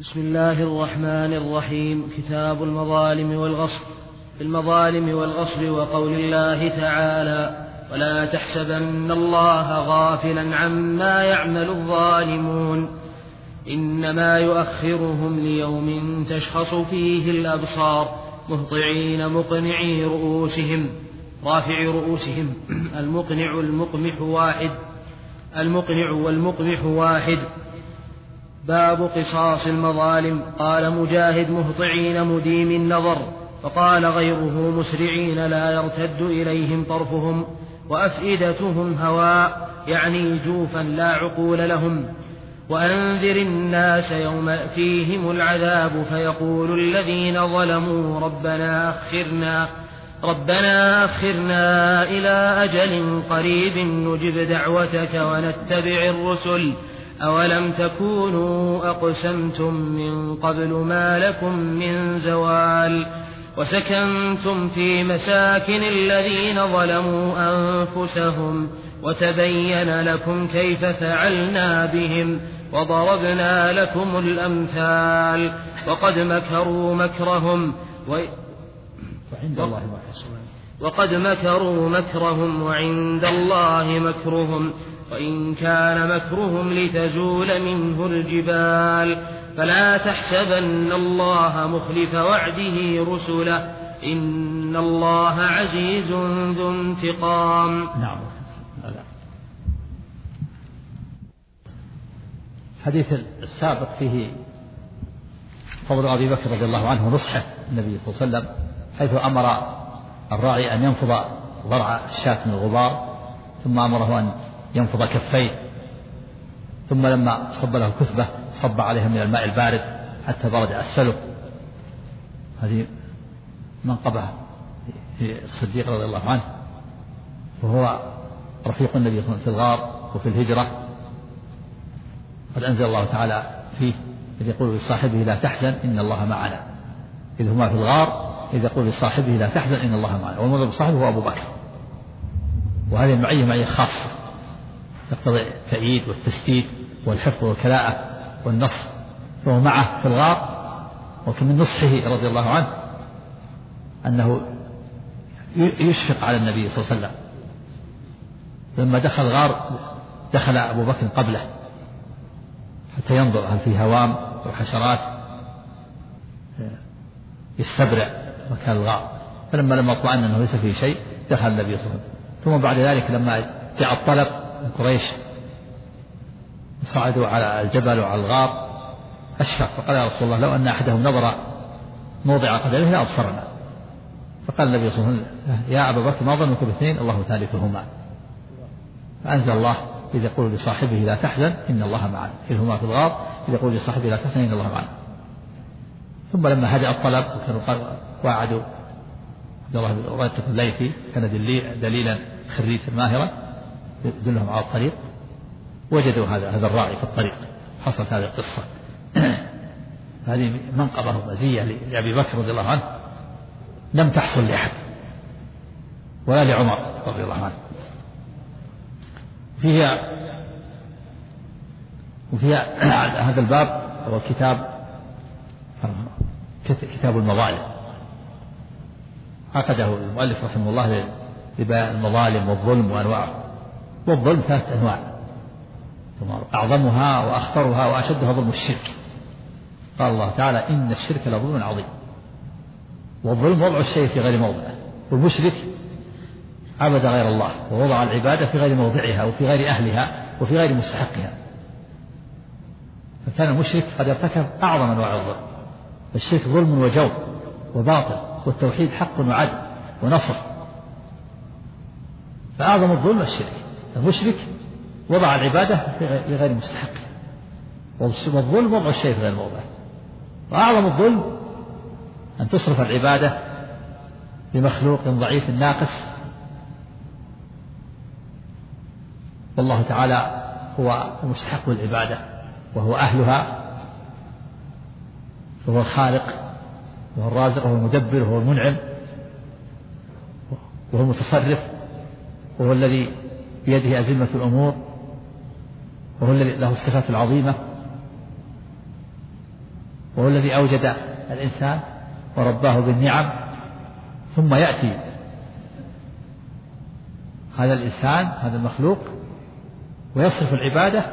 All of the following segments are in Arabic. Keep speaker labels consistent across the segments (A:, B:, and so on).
A: بسم الله الرحمن الرحيم. كتاب المظالم والغصب. في المظالم والغصب وقول الله تعالى: ولا تحسبن الله غافلا عما يعمل الظالمون إنما يؤخرهم ليوم تشخص فيه الأبصار مهطعين مقنعي رؤوسهم رافعي رؤوسهم المقنع والمقمح واحد. باب قصاص المظالم. قال مجاهد: مهطعين مديم النظر، وقال غيره: مسرعين لا يرتد إليهم طرفهم وأفئدتهم هواء، يعني جوفا لا عقول لهم. وأنذر الناس يوم يأتيهم العذاب فيقول الذين ظلموا ربنا أخرنا إلى أجل قريب نجب دعوتك ونتبع الرسل أولم تكونوا أقسمتم من قبل ما لكم من زوال وسكنتم في مساكن الذين ظلموا أنفسهم وتبين لكم كيف فعلنا بهم وضربنا لكم الأمثال وقد مكروا مكرهم وعند الله مكرهم وإن كان مكرهم لتزول منه الجبال فلا تحسبن الله مخلف وعده رسله إن الله عزيز ذو انتقام.
B: نعم. الحديث السابق فيه فضل أبي بكر رضي الله عنه ونصحه النبي صلى الله عليه وسلم، حيث أمر الراعي أن ينفض ضرع الشاة من الغبار، ثم أمره أن ينفض كفيه، ثم لما صب له كثبة صب عليها من الماء البارد حتى برد أسفله. هذه منقبة في الصديق رضي الله عنه، وهو رفيق النبي صلى الله عليه وسلم في الغار وفي الهجرة. قد أنزل الله تعالى فيه إذ يقول لصاحبه لا تحزن إن الله معنا، إذ هما في الغار إذ يقول لصاحبه لا تحزن إن الله معنا، والمراد بصاحبه هو أبو بكر. وهذه المعية معية خاصة تقتضي التأييد والتسديد والحفظ والكلاءة والنصر، فهو معه في الغار. وكان من نصحه رضي الله عنه أنه يشفق على النبي صلى الله عليه وسلم. لما دخل الغار دخل أبو بكر قبله حتى ينظر هل في هوام وحشرات يستبرع مكان الغار، فلما اطمأن أنه ليس فيه شيء دخل النبي صلى الله عليه وسلم. ثم بعد ذلك لما جاء الطلب من قريش صعدوا على الجبل وعلى الغار أشفق، فقال: يا رسول الله لو أن أحدهم نظر موضع قدمه لأبصرنا. فقال النبي صلى الله عليه وسلم: يا أبا بكر ما ظنك باثنين الله ثالثهما. فأنزل الله إذ يقول لصاحبه لا تحزن إن الله معنا، إذ هما في الغار إذ يقول لصاحبه لا تحزن إن الله معنا. ثم لما هدأ الطلب وعدوا عبد الله بن راتب الليثي كان دليلا خريفا ماهرا يدلهم على الطريق، وجدوا هذا الراعي في الطريق. حصلت هذه القصة. هذه منقبة ومزية لأبي بكر رضي الله عنه لم تحصل لأحد ولا لعمر رضي الله عنه. وفيها هذا الباب هو كتاب المظالم، عقده المؤلف رحمه الله لبيان المظالم والظلم وأنواعه. والظلم 3 أنواع، أعظمها وأخطرها وأشدها ظلم الشرك. قال الله تعالى: إن الشرك لظلم عظيم. والظلم وضع الشيء في غير موضعه، والمشرك عبد غير الله ووضع العبادة في غير موضعها وفي غير أهلها وفي غير مستحقها. فكان المشرك قد ارتكب أعظم أنواع الظلم. الشرك ظلم وجور وباطل، والتوحيد حق وعدل ونصر. فأعظم الظلم الشرك. المشرك وضع العبادة في غير مستحقها، والظلم وضع الشيء في غير موضعه. وأعظم الظلم أن تصرف العبادة لمخلوق ضعيف ناقص، والله تعالى هو المستحق العبادة وهو أهلها، وهو الخالق وهو الرازق وهو المدبر وهو المنعم وهو المتصرف وهو الذي بيده أزمة الأمور وهو الذي له الصفات العظيمة. وهو الذي أوجد الإنسان ورباه بالنعم، ثم يأتي هذا الإنسان هذا المخلوق ويصرف العبادة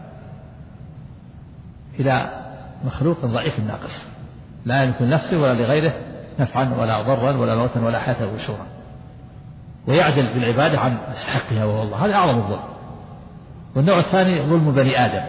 B: إلى مخلوق ضعيف ناقص لا يملك لنفسه ولا لغيره نفعا ولا ضرا ولا موتا ولا حياة ولا نشورا، ويعدل بالعبادة عن مستحقها وهو الله. هذا أعظم الظلم. والنوع الثاني ظلم بني آدم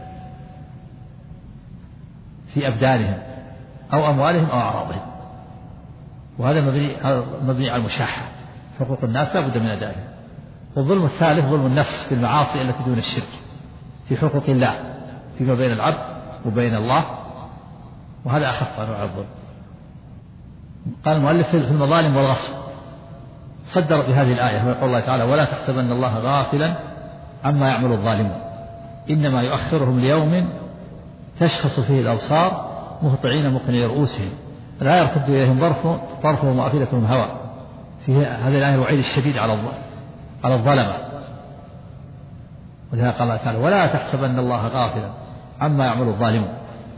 B: في أبدانهم أو أموالهم أو أعراضهم، وهذا مبني على المشاحة، حقوق الناس لا بد من أدائها. والظلم الثالث ظلم النفس بالمعاصي التي دون الشرك في حقوق الله فيما بين العبد وبين الله، وهذا أخف أنواع الظلم. قال المؤلف في المظالم والغصب صدر بهذه الآية ويقول الله تعالى: ولا تحسبن الله غافلا عما يعمل الظالمون إنما يؤخرهم ليوم تشخص فيه الأبصار مهطعين مقنعي رؤوسهم لا يرتد إليهم طرفهم وأفئدتهم هوى. في هذه الآية الوعيد الشديد على الظلمة، ولهذا قال الله تعالى: ولا تحسبن الله غافلا عما يعمل الظالمون،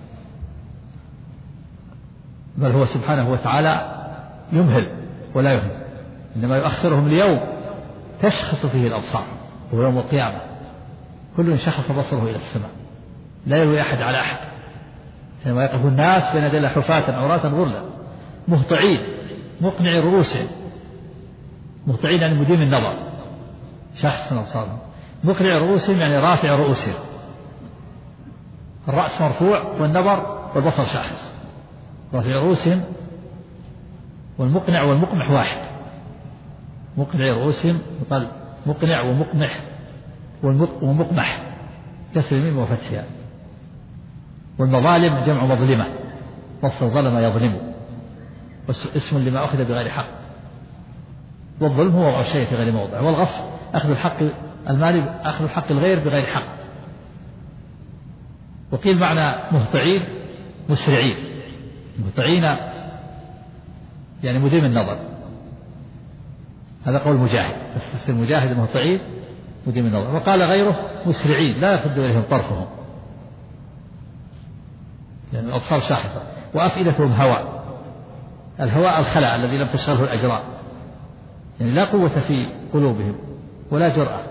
B: بل هو سبحانه وتعالى يمهل ولا يهمل، إنما يؤخرهم ليوم تشخص فيه الأبصار، وهو يوم القيامة. كل شخص بصره إلى السماء لا يلوي أحد على أحد، حينما يقف الناس بين يدي الله حفاة عراة غرلا مهطعين مقنعي رؤوسهم. مهطعين يعني مديم النظر، شخص من أبصارهم. مقنعي رؤوسهم يعني رافع رؤوسهم، الرأس مرفوع والنظر والبصر شاخص. رافع رؤوسهم، والمقنع والمقمح واحد. مقنعي رؤوسهم يقال مقنع ومقمح ومقمح كسر الميم وفتحها. والمظالم جمع مظلمة، وصف ظلم يظلم، اسم لما أخذ بغير حق. والظلم هو وضع الشيء في غير موضع، والغصب أخذ الحق المال، أخذ الحق الغير بغير حق. وقيل معنى مهطعين مسرعين. مهطعين يعني مديم النظر، هذا قول مجاهد، تفسير مجاهد مهطعين مديم النظر. وقال غيره مسرعين لا يرتد إليهم طرفهم، لأن الأبصار شاحصة. وأفئدتهم هواء، الهواء الخلاء الذي لم تشغله الأجرام، يعني لا قوة في قلوبهم ولا جرأة.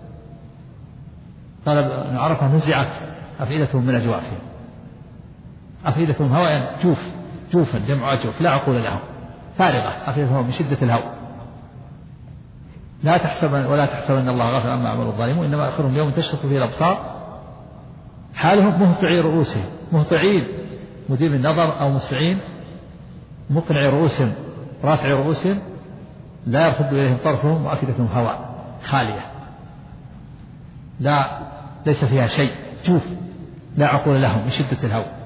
B: قال ابن عرفة: نزعت أفئدتهم من أجوافهم. أفئدتهم هواء يعني جوفا جمع أجوف لا عقول لهم، فارغة أفئدتهم من شدة الهواء. ولا تحسبن الله غافلا عما يعمل الظالمون إنما يؤخرهم يوم تشخص فيه الأبصار حالهم مهطعي رؤوسهم. مهطعين مديم النظر أو مسرعين، مقنعي رؤوسهم رافع رؤوسهم لا يرتد إليهم طرفهم وأفئدتهم هواء خالية ليس فيها شيء، جوف لا عقول لهم من شدة الهواء.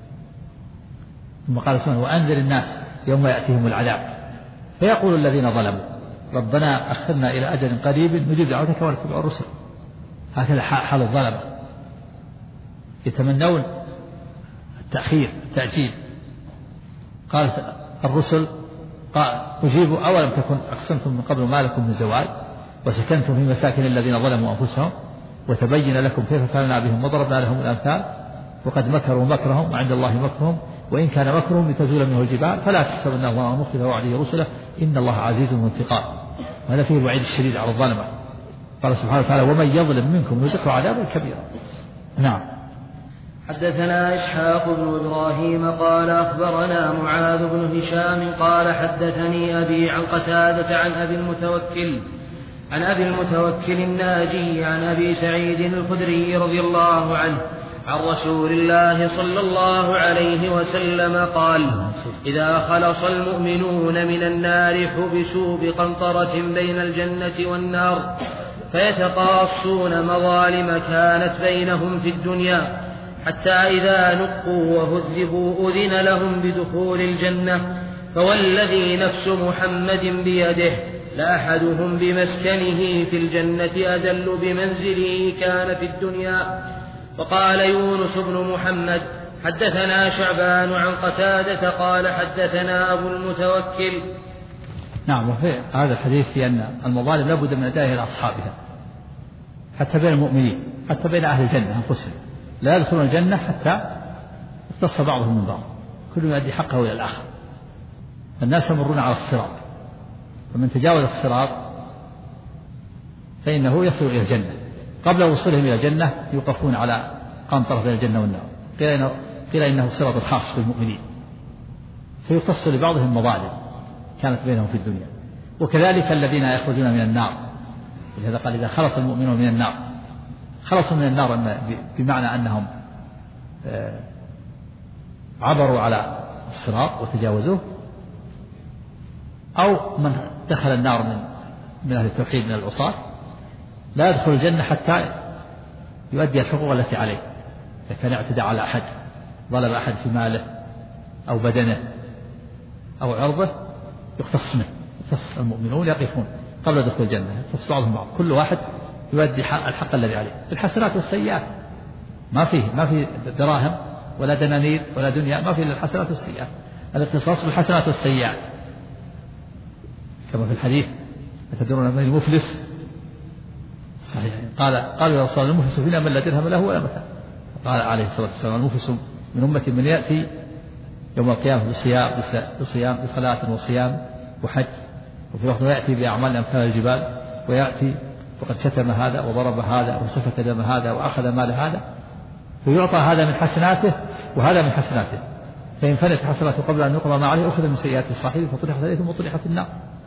B: ثم قال سبحانه: وأنذر الناس يوم يأتيهم العذاب فيقول الذين ظلموا ربنا أخرنا إلى أجل قريب نجيب دعوتك ونتبع الرسل. هكذا حال الظلمة، يتمنون التأخير التأجيل. قالت الرسل: أجيبوا أولم تكن أقسمتم من قبل ما لكم من زوال وسكنتم في مساكن الذين ظلموا أنفسهم وتبين لكم كيف فعلنا بهم وضربنا لهم الأمثال وقد مكروا مكرهم وعند الله مكرهم وإن كان مكرهم لتزول منه الجبال فلا تحسبن الله مخلف وعده رسله إن الله عزيز ذو انتقام. وهذا فيه الوعيد الشديد على الظلمة. قال سبحانه وتعالى: ومن يظلم منكم نذقه عذابا كبيرا. نعم.
A: حدثنا إسحاق بن إبراهيم قال أخبرنا معاذ بن هشام قال حدثني أبي عن قتادة عن أبي المتوكل الناجي عن أبي سعيد الخدري رضي الله عنه عن رسول الله صلى الله عليه وسلم قال: إذا خلص المؤمنون من النار حبسوا بقنطرة بين الجنة والنار فيتقاصون مظالم كانت بينهم في الدنيا حتى إذا نقوا وهذبوا أذن لهم بدخول الجنة. فوالذي نفس محمد بيده لأحدهم بمسكنه في الجنة أدل بمنزله كان في الدنيا. وقال يونس بن محمد حدثنا شعبان عن قتادة قال حدثنا أبو المتوكل.
B: نعم. وفي هذا الحديث في أن المظالم لا بد من أدائها إلى أصحابها حتى بين المؤمنين، حتى بين أهل الجنة أنفسهم لا يدخلون الجنة حتى اختص بعضهم من بعض، كل يؤدي حقه إلى الآخر. الناس يمرون على الصراط، فمن تجاوز الصراط فإنه يصل إلى الجنة. قبل وصولهم إلى الجنة يوقفون على قنطرة بين الجنة والنار، قيل إنه صراط خاص بالمؤمنين، فيختص لبعضهم مظالم كانت بينهم في الدنيا. وكذلك الذين يخرجون من النار، لهذا قال إذا خلص المؤمنون من النار، خلصوا من النار بمعنى أنهم عبروا على الصراط وتجاوزوه، أو من دخل النار من أهل التوحيد من العصاة لا يدخل الجنة حتى يؤدي الحقوق التي عليه. إذا كان اعتدى على أحد، ظلم أحد في ماله أو بدنه أو عرضه، يختص منه، يختص المؤمنون يقفون قبل دخول الجنة، يختص بعضهم بعض، كل واحد يؤدي الحق الذي عليه. الحسنات والسيئات ما في دراهم ولا دنانير ولا دنيا، ما في إلا الحسنات والسيئات. الاختصاص بالحسنات والسيئات كما في الحديث: أتدرون من المفلس؟ صحيح. قال يا رسول الله: المفلس فينا من لا درهم له ولا متاع. قال عليه الصلاة والسلام: المفلس من أمة من يأتي يوم القيامة بصيام بصلاة وصيام وحج، وفي وقت يأتي بأعمال أمثال الجبال، ويأتي وقد شتم هذا وضرب هذا وسفك دم هذا وأخذ مال هذا، فيعطى هذا من حسناته وهذا من حسناته، فإن فنت حسناته قبل أن يقضى ما عليه أخذ من سيئات صاحبه فطرحت عليه ثم طرحت النار.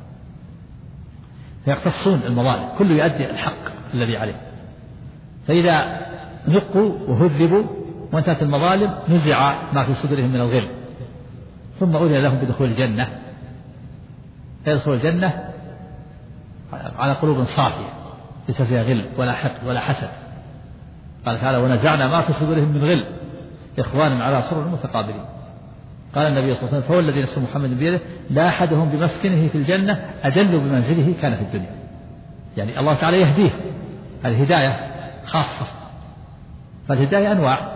B: فيقتصون المظالم، كل يؤدي الحق الذي عليه. فإذا نقوا وهذبوا وانتهت المظالم نزع ما في صدورهم من الغل، ثم أذن لهم بدخول الجنة، يدخل الجنة على قلوب صافية ليس فيها غل ولا حقد ولا حسد. قال تعالى: ونزعنا ما في صدورهم من غل إخوانا على سرر متقابلين. قال النبي صلى الله عليه وسلم: فهو الذي نفس محمد بيده لا أحدهم بمسكنه في الجنة أدل بمنزله كان في الدنيا. يعني الله تعالى يهديه، هذه هداية خاصة. فالهداية أنواع: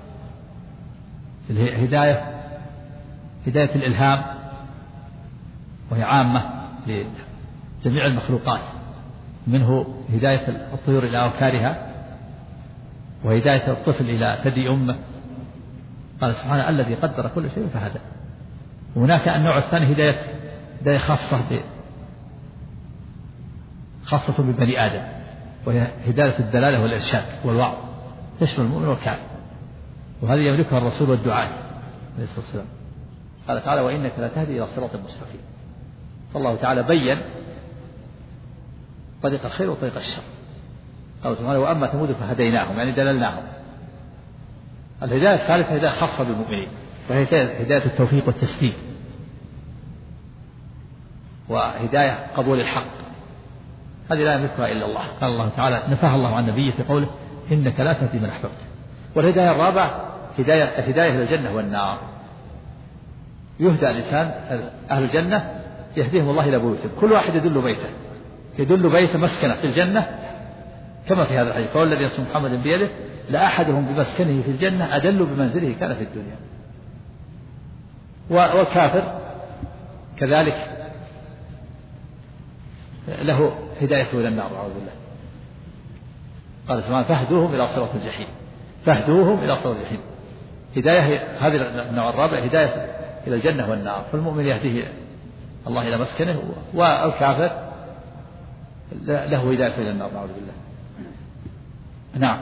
B: هداية الإلهام، وهي عامة لجميع المخلوقات، منه هداية الطيور إلى أوكارها، وهداية الطفل إلى ثدي أمه. قال سبحانه: الذي قدر كل شيء فهدى. وهناك النوع الثاني هداية خاصة ببني آدم، وهي هداية الدلالة والإرشاد والوعظ، تشمل المؤمن والكافر، وهذه يملكها الرسول والدعاة عليه الصلاة والسلام. قال تعالى: وإنك لتهدي إلى صراط مستقيم. فالله تعالى بين طريق الخير وطريق الشر. قال سبحانه: وأما ثمود فهديناهم، يعني دللناهم. الهداية الثالثة هداية خاصة بالمؤمنين، وهي هداية التوفيق والتسديد، وهداية قبول الحق، هذه لا يملكها إلا الله. قال الله تعالى: نفاها الله عن نبيه في قوله: إنك لا تهدي من أحببت. والهداية الرابعة الهداية إلى الجنة والنار. يهدى الإنسان أهل الجنة يهديهم الله إلى بيوتهم، كل واحد يدل بيته مسكنه في الجنة، كما في هذا الحديث: فهو الذي نفس محمد بيده لا أحدهم بمسكنه في الجنة أدل بمنزله كان في الدنيا. والكافر كذلك له هدايته إلى النار، أعوذ بالله. قال سبحانه: فاهدوهم إلى صراط الجحيم. هداية هذه النوع الرابع هداية إلى الجنة والنار، فالمؤمن يهديه الله إلى مسكنه، والكافر له هداية إلى النار، أعوذ بالله. نعم.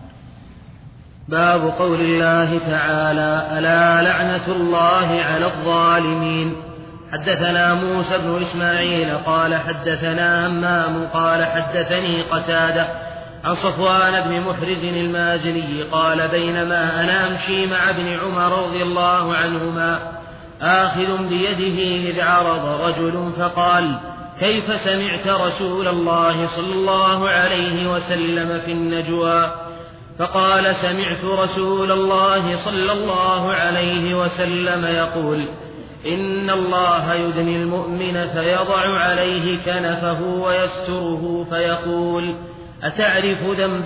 A: باب قول الله تعالى: ألا لعنة الله على الظالمين. حدثنا موسى بن إسماعيل قال حدثنا همام قال حدثني قتادة عن صفوان بن محرز المازني قال: بينما أنا أمشي مع ابن عمر رضي الله عنهما آخذ بيده إذ عرض رجل فقال: كيف سمعت رسول الله صلى الله عليه وسلم في النجوى؟ فقال: سمعت رسول الله صلى الله عليه وسلم يقول: إن الله يدني المؤمن فيضع عليه كنفه ويستره فيقول: أتعرف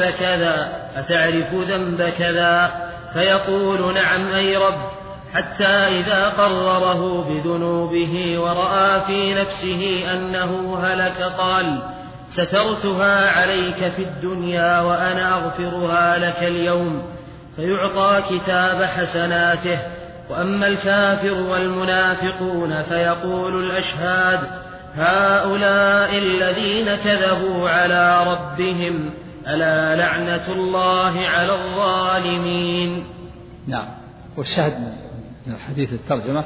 A: ذنب كذا؟ فيقول: نعم أي رب. حتى إذا قرره بذنوبه ورأى في نفسه أنه هلك قال: سترتها عليك في الدنيا وأنا أغفرها لك اليوم. فيعطى كتاب حسناته. وأما الكافر والمنافقون فيقول الأشهاد هؤلاء الذين كذبوا على ربهم ألا لعنة الله على الظالمين.
B: نعم. والشاهد من الحديث الترجمة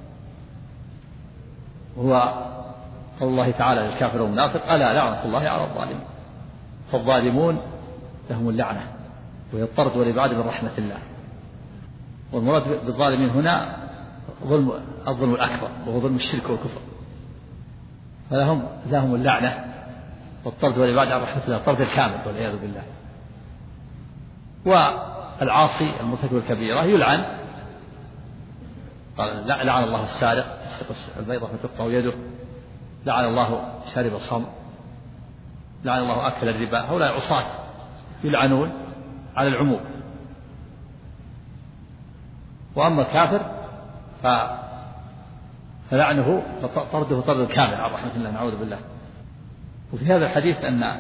B: هو قول الله تعالى للكافر والمنافق ألا لعنة الله على الظالمين. فالظالمون لهم اللعنة وهي الطرد والإبعاد من رحمة الله. والمراد بالظالمين هنا الظلم الأكبر وهو ظلم الشرك والكفر، فلهم اللعنة والطرد والإبعاد عن رحمة الله، الطرد الكامل والعياذ بالله. والعاصي المرتكب الكبيرة يلعن، قال لعن الله السارق يسرق البيضة فتقطع يده، لعن الله شارب الخمر، لعن الله أكل الربا. هؤلاء عصاة يلعنون على العموم. وأما الكافر فلعنه طرده طرد كامل عن رحمة الله، نعوذ بالله. وفي هذا الحديث أن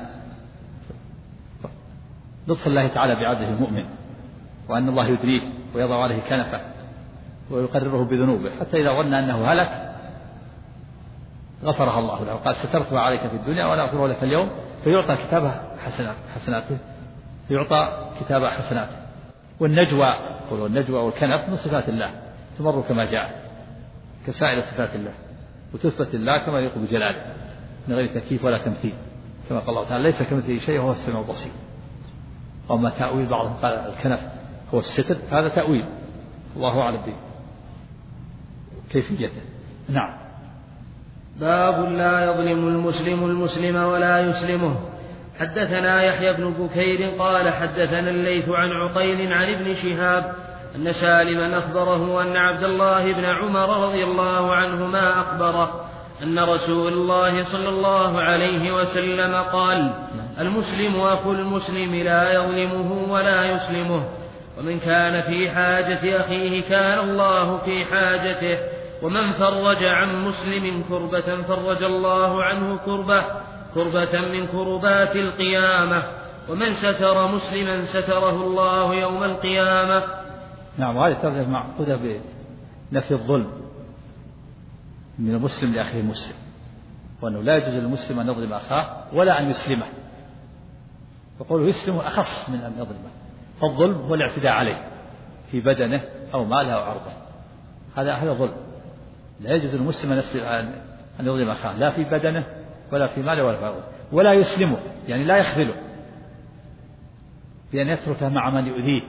B: لطف الله تعالى بعبده المؤمن، وأن الله يدريه ويضع عليه كنفه ويقرره بذنوبه، حتى إذا ظن أنه هلك غفرها الله له، قال سترتها عليك في الدنيا ولا أغفره لك اليوم، فيعطى كتابه حسناته، يعطى كتاب حسناته. والنجوى والكنف من صفات الله تمر كما جاء كسائر صفات الله، وتثبت الله كما يليق بجلاله من غير تكييف ولا تمثيل، كما قال الله تعالى ليس كمثله شيء وهو السميع البصير. وأما تأويل بعضهم قال الكنف هو الستر، هذا تأويل الله أعلم بكيفيته. نعم.
A: باب لا يظلم المسلم ولا يسلمه. حدثنا يحيى بن بكير قال حدثنا الليث عن عقيل عن ابن شهاب أن سالما أخبره أن عبد الله بن عمر رضي الله عنهما أخبره أن رسول الله صلى الله عليه وسلم قال المسلم أخو المسلم لا يظلمه ولا يسلمه، ومن كان في حاجة أخيه كان الله في حاجته، ومن فرج عن مسلم كربة فرج الله عنه كربة من كربات القيامة، ومن ستر مسلما ستره الله يوم القيامة.
B: نعم. وهذه الترجمة معقودة بنفي الظلم من المسلم لأخيه المسلم، وأنه لا يجوز للمسلم أن يظلم أخاه ولا أن يسلمه، فقوله يسلمه أخص من أن يظلمه. فالظلم هو الاعتداء عليه في بدنه أو ماله أو عرضه، هذا ظلم. لا يجوز للمسلم أن يظلم أخاه لا في بدنه ولا في ماله ولا في عرضه، ولا يسلمه يعني لا يخذله بأن يتركه مع من يؤذيه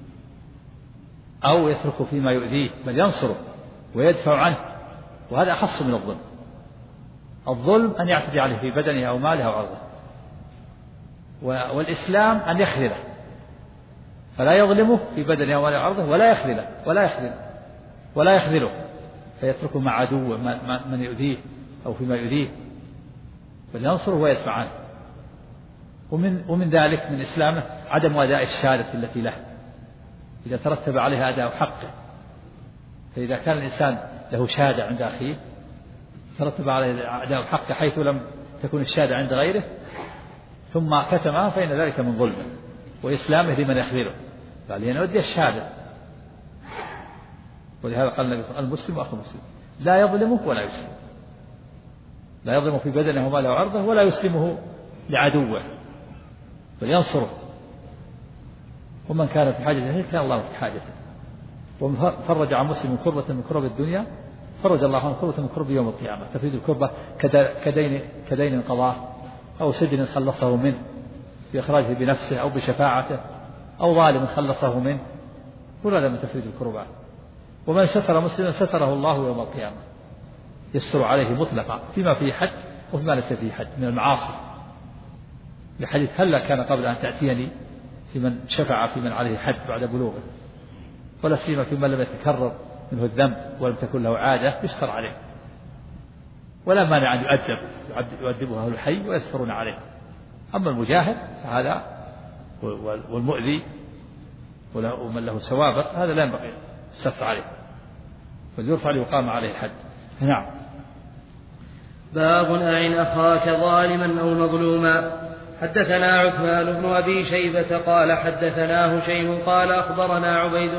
B: أو يتركه فيما يؤذيه، بل ينصره ويدفع عنه، وهذا أخص من الظلم. الظلم أن يعتدي عليه في بدنه أو ماله أو عرضه، والإسلام أن يخذله، فلا يظلمه في بدنه أو ماله أو عرضه ولا يخذله فيتركه مع عدو من يؤذيه أو فيما يؤذيه، بل ينصره ويدفع عنه. ومن ذلك من إسلامه عدم أداء الشهادة التي له إذا ترتب عليها أداء حقه. فإذا كان الإنسان له شهادة عند أخيه ترتب عليه أداء حقه حيث لم تكن الشهادة عند غيره ثم كتمها، فإن ذلك من ظلمه وإسلامه لمن يخذله، قال يودي الشهادة. ولهذا قال النبي صلى الله عليه وسلم المسلم أخو المسلم لا يظلمه ولا يسلمه، لا يظلمه في بدنه وماله وعرضه ولا يسلمه لعدوه بل ينصره. ومن كان في حاجة كان الله في حاجته. ومن فرج عن مسلم كربة من كرب الدنيا فرج الله عنه كربة من كرب يوم القيامة. تفريج الكربة كدين قضاه أو سجن خلصه منه بإخراجه بنفسه أو بشفاعته أو ظالم خلصه منه، كل هذا من تفريج الكربات. ومن ستر مسلما ستره الله يوم القيامة، يستر عليه مطلقا فيما فيه حد وفيما ليس فيه حد من المعاصي، لحديث هلا كان قبل أن تأتيني في من شفع في من عليه حد بعد بلوغه، ولا سيما في من لم يتكرر منه الذنب ولم تكن له عادة يستر عليه، ولا مانع أن يؤدبه أهل الحي ويسترون عليه. أما المجاهد فهذا والمؤذي ومن له سوابق هذا لا ينبغي الستر عليه، بل يرفع ليقام عليه الحد. نعم.
A: باب أعن أخاك ظالما أو مظلوما. حدثنا عثمان بن أبي شيبة قال حدثنا هشيم قال أخبرنا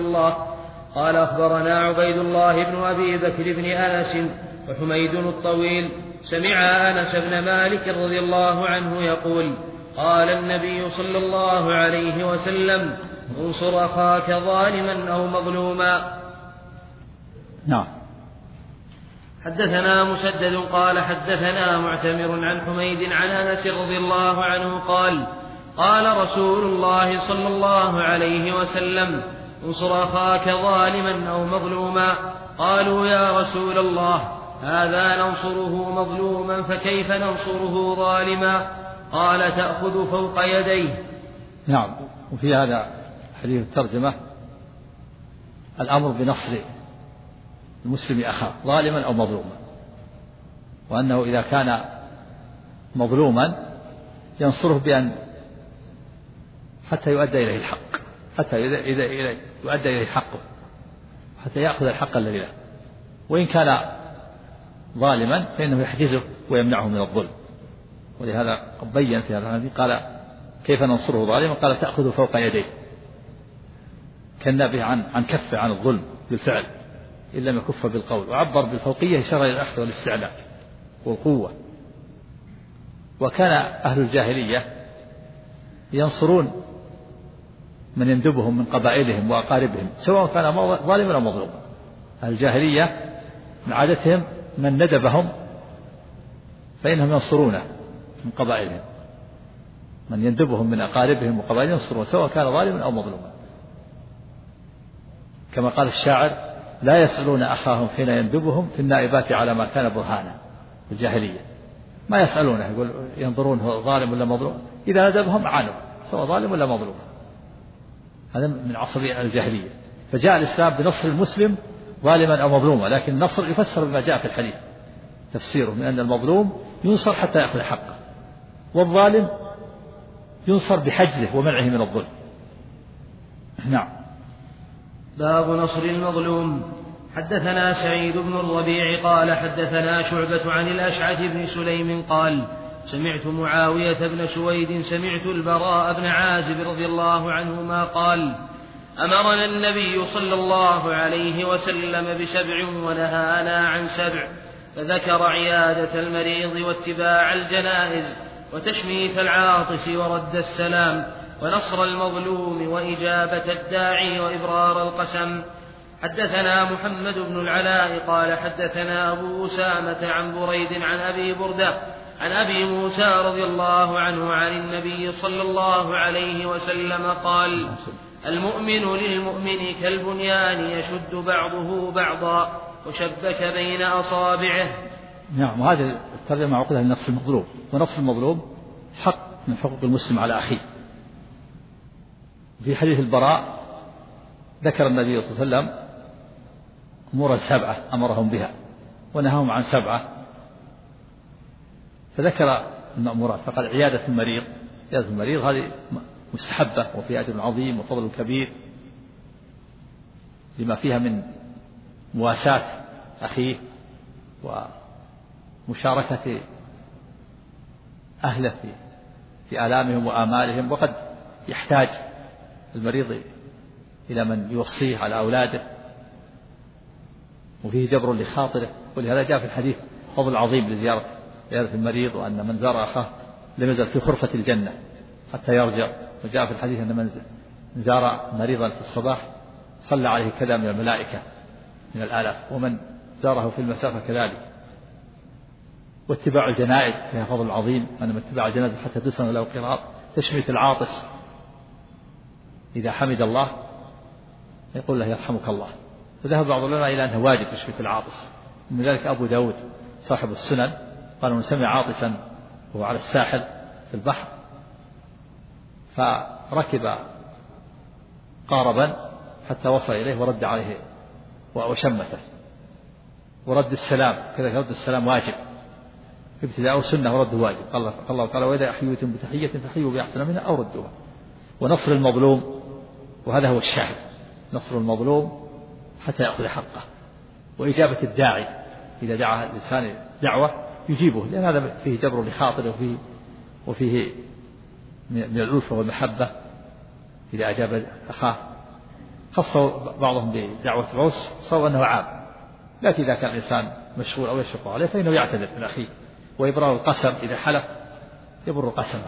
A: عبيد الله بن أبي بكر بن أنس وحميد الطويل سمع أنس بن مالك رضي الله عنه يقول قال النبي صلى الله عليه وسلم انصر أخاك ظالما أو مظلوما.
B: نعم.
A: حدثنا مسدد قال حدثنا معتمر عن حميد عن أنس رضي الله عنه قال قال رسول الله صلى الله عليه وسلم انصر أخاك ظالما أو مظلوما. قالوا يا رسول الله هذا ننصره مظلوما فكيف ننصره ظالما؟ قال تأخذ فوق يديه.
B: نعم. وفي هذا حديث الترجمة الأمر بنصر المسلم أخاه ظالما أو مظلوما، وأنه إذا كان مظلوما ينصره بأن حتى يؤدى إليه الحق، حتى إذا يؤدى إليه حقه، حتى يأخذ الحق الذي له. وإن كان ظالما فإنه يحجزه ويمنعه من الظلم. ولهذا بين في هذا الحديث قال كيف ننصره ظالما؟ قال تأخذ فوق يديه، كالنبي عن كف عن الظلم بالفعل إن لم يكف بالقول. وعبر بالفوقية إشارة إلى الأخذ والاستعلاء والقوة. وكان أهل الجاهلية ينصرون من يندبهم من قبائلهم وأقاربهم سواء كان ظالما أو مظلوما. أهل الجاهلية من عادتهم من ندبهم فإنهم ينصرونه من قبائلهم، من يندبهم من أقاربهم وقبائلهم ينصرون سواء كان ظالما أو مظلوما. كما قال الشاعر لا يسألون أخاهم حين يندبهم في النائبات على ما كان برهانا. في الجاهلية ما يسألونه، يقول ينظرون هو ظالم ولا مظلوم، إذا ندبهم عنه سواء ظالم ولا مظلوم. هذا من عصر الجاهلية. فجاء الإسلام بنصر المسلم ظالما أو مظلوما، لكن النصر يفسر بما جاء في الحديث تفسيره من أن المظلوم ينصر حتى يأخذ حقه، والظالم ينصر بحجزه ومنعه من الظلم. نعم.
A: باب نصر المظلوم. حدثنا سعيد بن الربيع قال حدثنا شعبة عن الأشعث بن سليم قال سمعت معاوية بن سويد سمعت البراء بن عازب رضي الله عنهما قال أمرنا النبي صلى الله عليه وسلم بسبع ونهانا عن سبع، فذكر عيادة المريض واتباع الجنائز وتشميت العاطس ورد السلام ونصر المظلوم وإجابة الداعي وإبرار القسم. حدثنا محمد بن العلاء قال حدثنا أبو أسامة عن بريد عن أبي بردة عن أبي موسى رضي الله عنه عن النبي صلى الله عليه وسلم قال المؤمن للمؤمن كالبنيان يشد بعضه بعضا وشبك بين أصابعه.
B: نعم. وهذه الترجمة عقدها لنصر المظلوم، ونصر المظلوم حق من حقوق المسلم على أخيه. في حديث البراء ذكر النبي صلى الله عليه وسلم أمورا 7 أمرهم بها ونهاهم عن 7، فذكر المأمورات فقال عيادة المريض. عيادة المريض هذه مستحبة وفيها أجر عظيم وفضل كبير لما فيها من مواساة أخيه ومشاركة أهله في آلامهم وآمالهم. وقد يحتاج المريض إلى من يوصيه على أولاده، وفيه جبر لخاطره. ولهذا جاء في الحديث فضل عظيم لزيارة عيادة المريض، وأن من زار أخاه لم يزل في خرفة الجنة حتى يرجع. وجاء في الحديث أن من زار مريضا في الصباح صلى عليه كذا من الملائكة من الآلاف، ومن زاره في المسافة كذلك. واتباع الجنائز فيها فضل عظيم، أن من اتباع الجنائز حتى تدفن له قراط. تشميت العاطس إذا حمد الله يقول له يرحمك الله. فذهب بعض العلماء إلى أنه واجب تشميت العاطس. من ذلك أبو داود صاحب السنن قال من سمع عاطسا وهو على الساحل في البحر فركب قاربا حتى وصل إليه ورد عليه وشمته ورد السلام، كذلك رد السلام واجب ابتداء سنة ورده واجب. قال الله تعالى وإذا أحييتم بتحية فحيوا بأحسن منها أو ردوها. ونصر المظلوم، وهذا هو الشاهد، نصر المظلوم حتى يأخذ حقه، وإجابة الداعي إذا دعا الإنسان دعوة يجيبه، لأن هذا فيه جبر لخاطره وفيه من الألفة والمحبة إذا أجاب أخاه. خصوا بعضهم بدعوة العرس صار أنه عام، لكن إذا كان الإنسان مشغول أو يشق عليه فإنه يعتذر من أخيه. وإبرار القسم إذا حلف يبر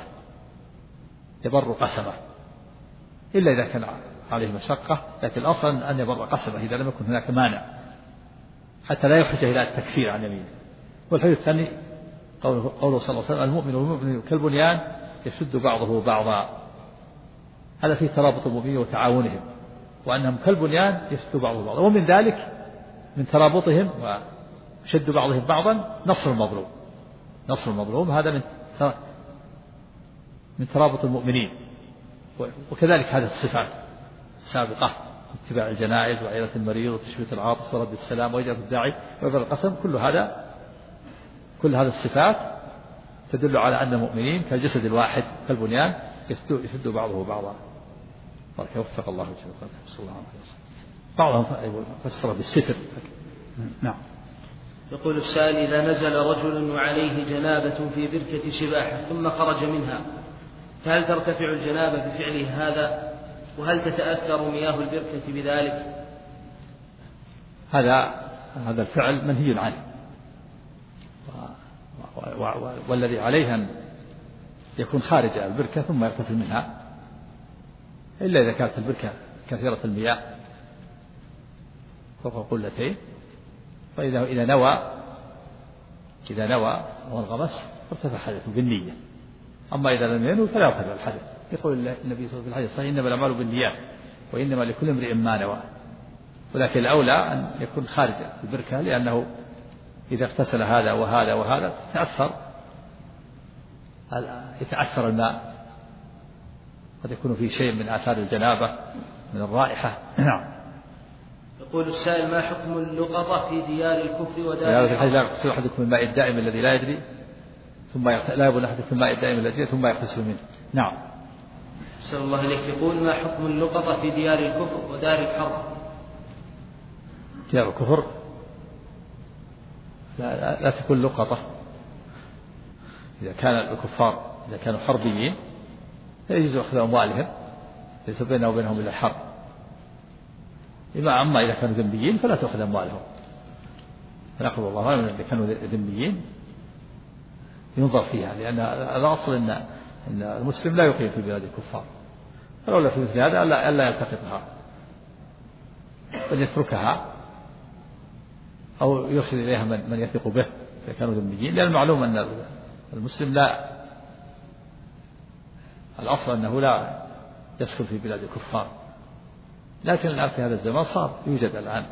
B: قسمه إلا إذا كان عليه مشقة، لكن الأصل أن يبر قسمه إذا لم يكن هناك مانع حتى لا يحتاج إلى التكفير عن يمينه. والحديث الثاني قوله صلى الله عليه وسلم: المؤمن والمؤمن كالبنيان يشد بعضه بعضا. هذا فيه ترابط المؤمنين وتعاونهم، وأنهم كالبنيان يشد بعضه بعضا. ومن ذلك من ترابطهم وشد بعضهم بعضا نصر المظلوم هذا من ترابط المؤمنين. وكذلك هذه الصفات السابقة: اتباع الجنائز وعيادة المريض وتشبيك العاطس ورد السلام وإجابة الداعي وإبر القسم، كل هذه الصفات تدل على أن المؤمنين كالجسد الواحد كالبنيان يشد بعضه بعضا. وفق الله جل وعلا. بعضهم فسر بالستر. نعم.
A: يقول السائل: إذا نزل رجل وعليه جنابة في بركة سباحة ثم خرج منها، فهل ترتفع الجنابة بفعله هذا؟ وهل تتأثر مياه البركة بذلك؟
B: هذا الفعل منهي عنه، والذي عليه أن يكون خارج البركة ثم يغتسل منها، إلا إذا كانت البركة كثيرة المياه فوق قلتين، فإذا نوى وانغمس فارتفع حدثه بالنية. أما إذا لم ينوي فلا يرتفع الحدث. يقول النبي صلى الله عليه وسلم في الحديث الصحيح: إنما الأعمال بالنيات وإنما لكل امرئ ما نوى. ولكن الأولى أن يكون خارج البركة، لأنه إذا اغتسل هذا وهذا وهذا يتأثر الماء، قد يكون فيه شيء من آثار الجنابة من الرائحة. نعم.
A: يقول السائل: ما حكم اللقطة في ديار الكفر ودار الحرب؟
B: لا يغتسل أحدكم الماء الدائم الذي لا يجري لا يبول أحدكم الماء الدائم الذي يجري ثم يغتسل منه. نعم.
A: صلى الله عليه. يقول: ما حكم اللقطة في ديار الكفر ودار الحرب؟
B: ديار الكفر لا تكون لقطة. إذا كان الكفار إذا كانوا حربيين يجوز أخذ أموالهم، ليس بيننا وبينهم إلا الحرب. أما إذا كانوا ذميين فلا تأخذ أموالهم، فنأخذ الله إذا كانوا ذميين ينظر فيها، لأن الأصل أن المسلم لا يقيم في بلاد الكفار، فلولا في مثل هذا ألا يلتقطها بل يتركها أو يرسل إليها من يثق به إذا كانوا ذميين، لأن المعلوم أن المسلم الأصل أنه لا يسكن في بلاد الكفار. لكن الآن في هذا الزمان يوجد الآن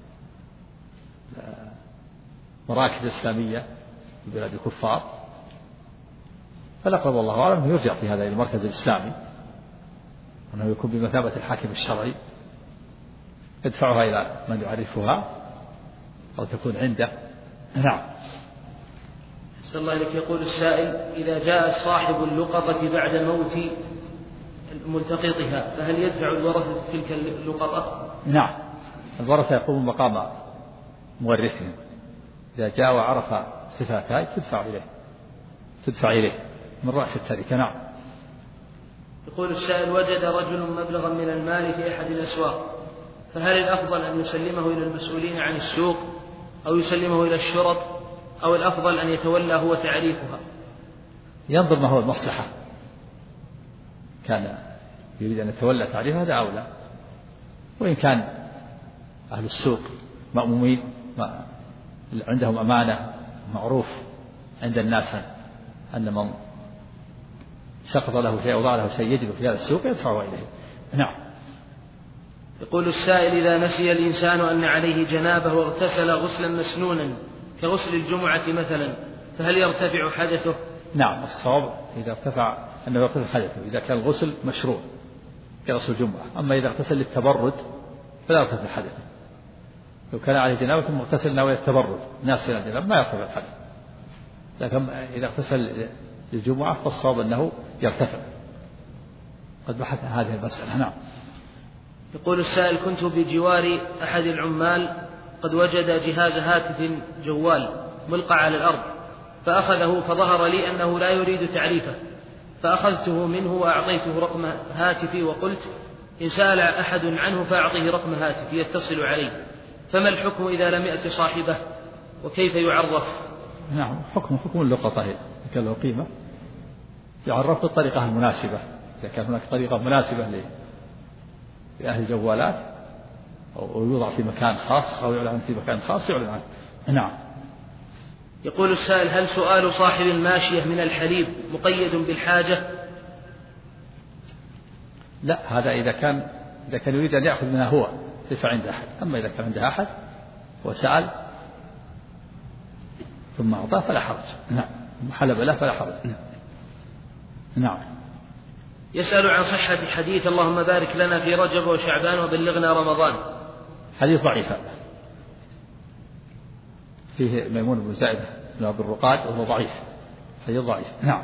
B: مراكز إسلامية في بلاد الكفار، فالأقرب والله أعلم أنه يرجع في هذا المركز الإسلامي، أنه يكون بمثابة الحاكم الشرعي، يدفعها إلى من يعرفها أو تكون عنده. نعم.
A: صلى الله عليه. يقول السائل: إذا جاء صاحب اللقطة بعد موت ملتقطها فهل يدفع الورثة تلك اللقطة؟
B: نعم، الورثة يقومون مقام مورثهم، إذا جاء وعرف صفاتها تدفع إليه من رأس التركة. نعم.
A: يقول السائل: وجد رجل مبلغا من المال في أحد الأسواق، فهل الأفضل أن يسلمه إلى المسؤولين عن السوق أو يسلمه إلى الشرط، أو الأفضل أن يتولى هو تعريفها؟
B: ينظر ما هو المصلحة. كان يريد أن يتولى تعريفها هذا أولى، وإن كان أهل السوق مأمومين عندهم أمانة معروف عند الناس أن من سقط له شيء أو ضاع له شيء يجب في هذا السوق يدفعه إليه. نعم.
A: يقول السائل: إذا نسي الإنسان أن عليه جنابه واغتسل غسلا مسنونا كغسل الجمعة مثلا، فهل يرتفع حدثه؟
B: نعم، الصواب إذا ارتفع أنه يرتفع حدثه إذا كان الغسل مشروع كغسل الجمعة. أما إذا اغتسل للتبرد فلا يرتفع حدثه. لو كان عليه جنابة ثم اغتسل ناوي التبرد ناسيا الجنابة ما يرتفع الحدث، لكن إذا اغتسل للجمعة فالصواب أنه يرتفع. قد بحث هذه المسألة. نعم.
A: يقول السائل: كنت بجوار أحد العمال قد وجد جهاز هاتف جوال ملقى على الأرض، فأخذه فظهر لي أنه لا يريد تعريفه، فأخذته منه وأعطيته رقم هاتفي وقلت إن سأل أحد عنه فأعطيه رقم هاتفي يتصل عليه، فما الحكم إذا لم يأت صاحبه وكيف يعرف؟
B: نعم، حكم اللقطة إذا كان له قيمة يعرف بالطريقة المناسبة. إذا كان هناك طريقة مناسبة لأهل الجوالات أو يوضع في مكان خاص أو يعلن في مكان خاص يعلن عنه. نعم.
A: يقول السائل: هل سؤال صاحب الماشية من الحليب مقيد بالحاجة؟
B: لا، هذا إذا كان يريد أن يأخذ منها هو ليس عند أحد. أما إذا كان عند أحد وسأل ثم أعطاه فلا حرج. نعم. حلب له فلا حرج. نعم.
A: يسأل عن صحة حديث اللهم بارك لنا في رجب وشعبان وبلغنا رمضان.
B: حديث ضعيف، فيه ميمون بن زائدة بن عبد الرقاد وهو ضعيف، حديث ضعيف. نعم.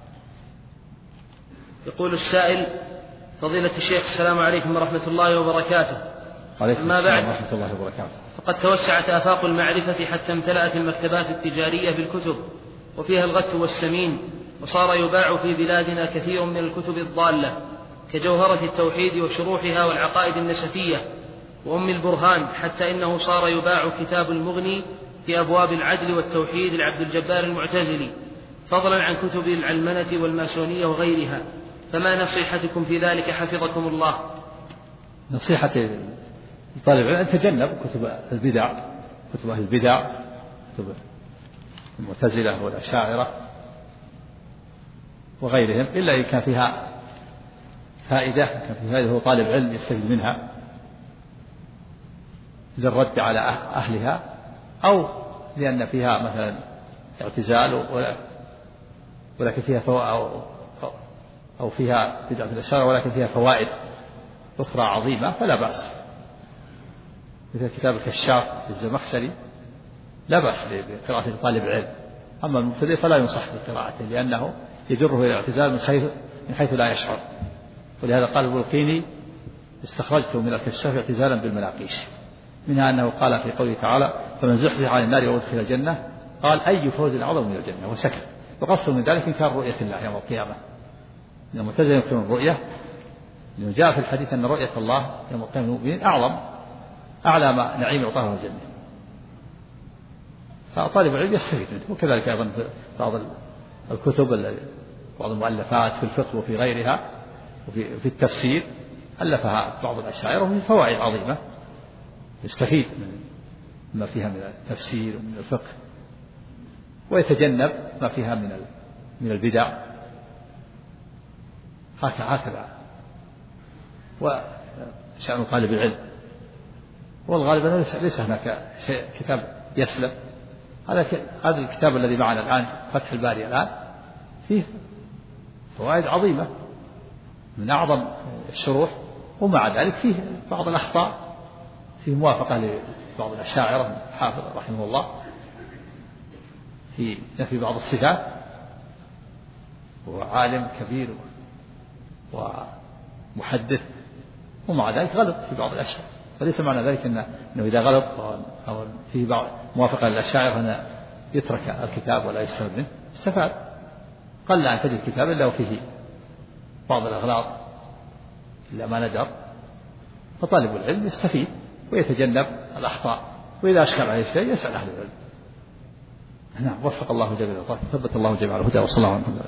A: يقول السائل: فضيلة الشيخ السلام عليكم ورحمة الله وبركاته.
B: عليكم السلام ورحمة الله وبركاته.
A: فقد توسعت آفاق المعرفة حتى امتلأت المكتبات التجارية بالكتب وفيها الغث والسمين، وصار يباع في بلادنا كثير من الكتب الضالة كجوهرة التوحيد وشروحها والعقائد النسفية وأم البرهان، حتى إنه صار يباع كتاب المغني في أبواب العدل والتوحيد لعبد الجبار المعتزلي، فضلا عن كتب العلمنة والماسونية وغيرها، فما نصيحتكم في ذلك حفظكم الله؟
B: نصيحة طالب العلم أن تجنب كتب البدع، كتب أهل البدع، كتب المعتزلة والأشاعرة وغيرهم، إلا إن كان فيها فائدة، هو طالب علم يستفيد منها للرد على أهلها، أو لأن فيها مثلا اعتزال ولكن فيها أو فيها بدعة الأشاعرة ولكن فيها فوائد أخرى عظيمة فلا بأس، مثل كتاب الكشاف للزمخشري لا بأس بقراءة طالب علم. أما المبتدئ فلا ينصح بقراءته لأنه يجره إلى الاعتزال من حيث لا يشعر، ولهذا قال البلقيني: استخرجته من الكشاف اعتزالا بالمناقيش، منها أنه قال في قوله تعالى: فمن زحزح عن النار وأدخل الجنة قال أي فوز أعظم من الجنة، وسكت. وقصد من ذلك إنكار رؤية الله يوم القيامة، إن المعتزلة ينكرون الرؤية، لأنه جاء في الحديث أن رؤية الله يوم القيامة المؤمنين أعلى ما نعيم يعطاه الجنة، فطالب العلم يستفيد منه. وكذلك أيضا بعض الكتب، بعض المؤلفات في الفقه وفي غيرها وفي التفسير ألفها بعض الأشاعرة وفي فوائد عظيمة، يستفيد ما فيها من التفسير ومن الفقه، ويتجنب ما فيها من البدع، هكذا. وشأن طالب العلم، والغالب أنه ليس هناك شيء كتاب يسلم. هذا الكتاب الذي معنا الآن فتح الباري الآن فيه فوائد عظيمة من أعظم الشروح، ومع ذلك فيه بعض الأخطاء، فيه موافقة لبعض الأشاعرة الحافظ رحمه الله في نفي بعض الصفات، هو عالم كبير ومحدث، ومع ذلك غلط في بعض الأشياء. فليس معنى ذلك أنه إذا غلط أو فيه بعض موافقة للأشاعرة أن يترك الكتاب ولا يستفاد منه، استفاد. قل أن تجد كتاب إلا وفيه بعض الأغلاط إلا ما ندر، فطالب العلم يستفيد ويتجنب الأخطاء، وإذا أشكل عليه شيء يسأل أهل العلم. نعم. وفق الله جميع الخلق، ثبت الله جميع الهدى، وصلى الله عليه وسلم.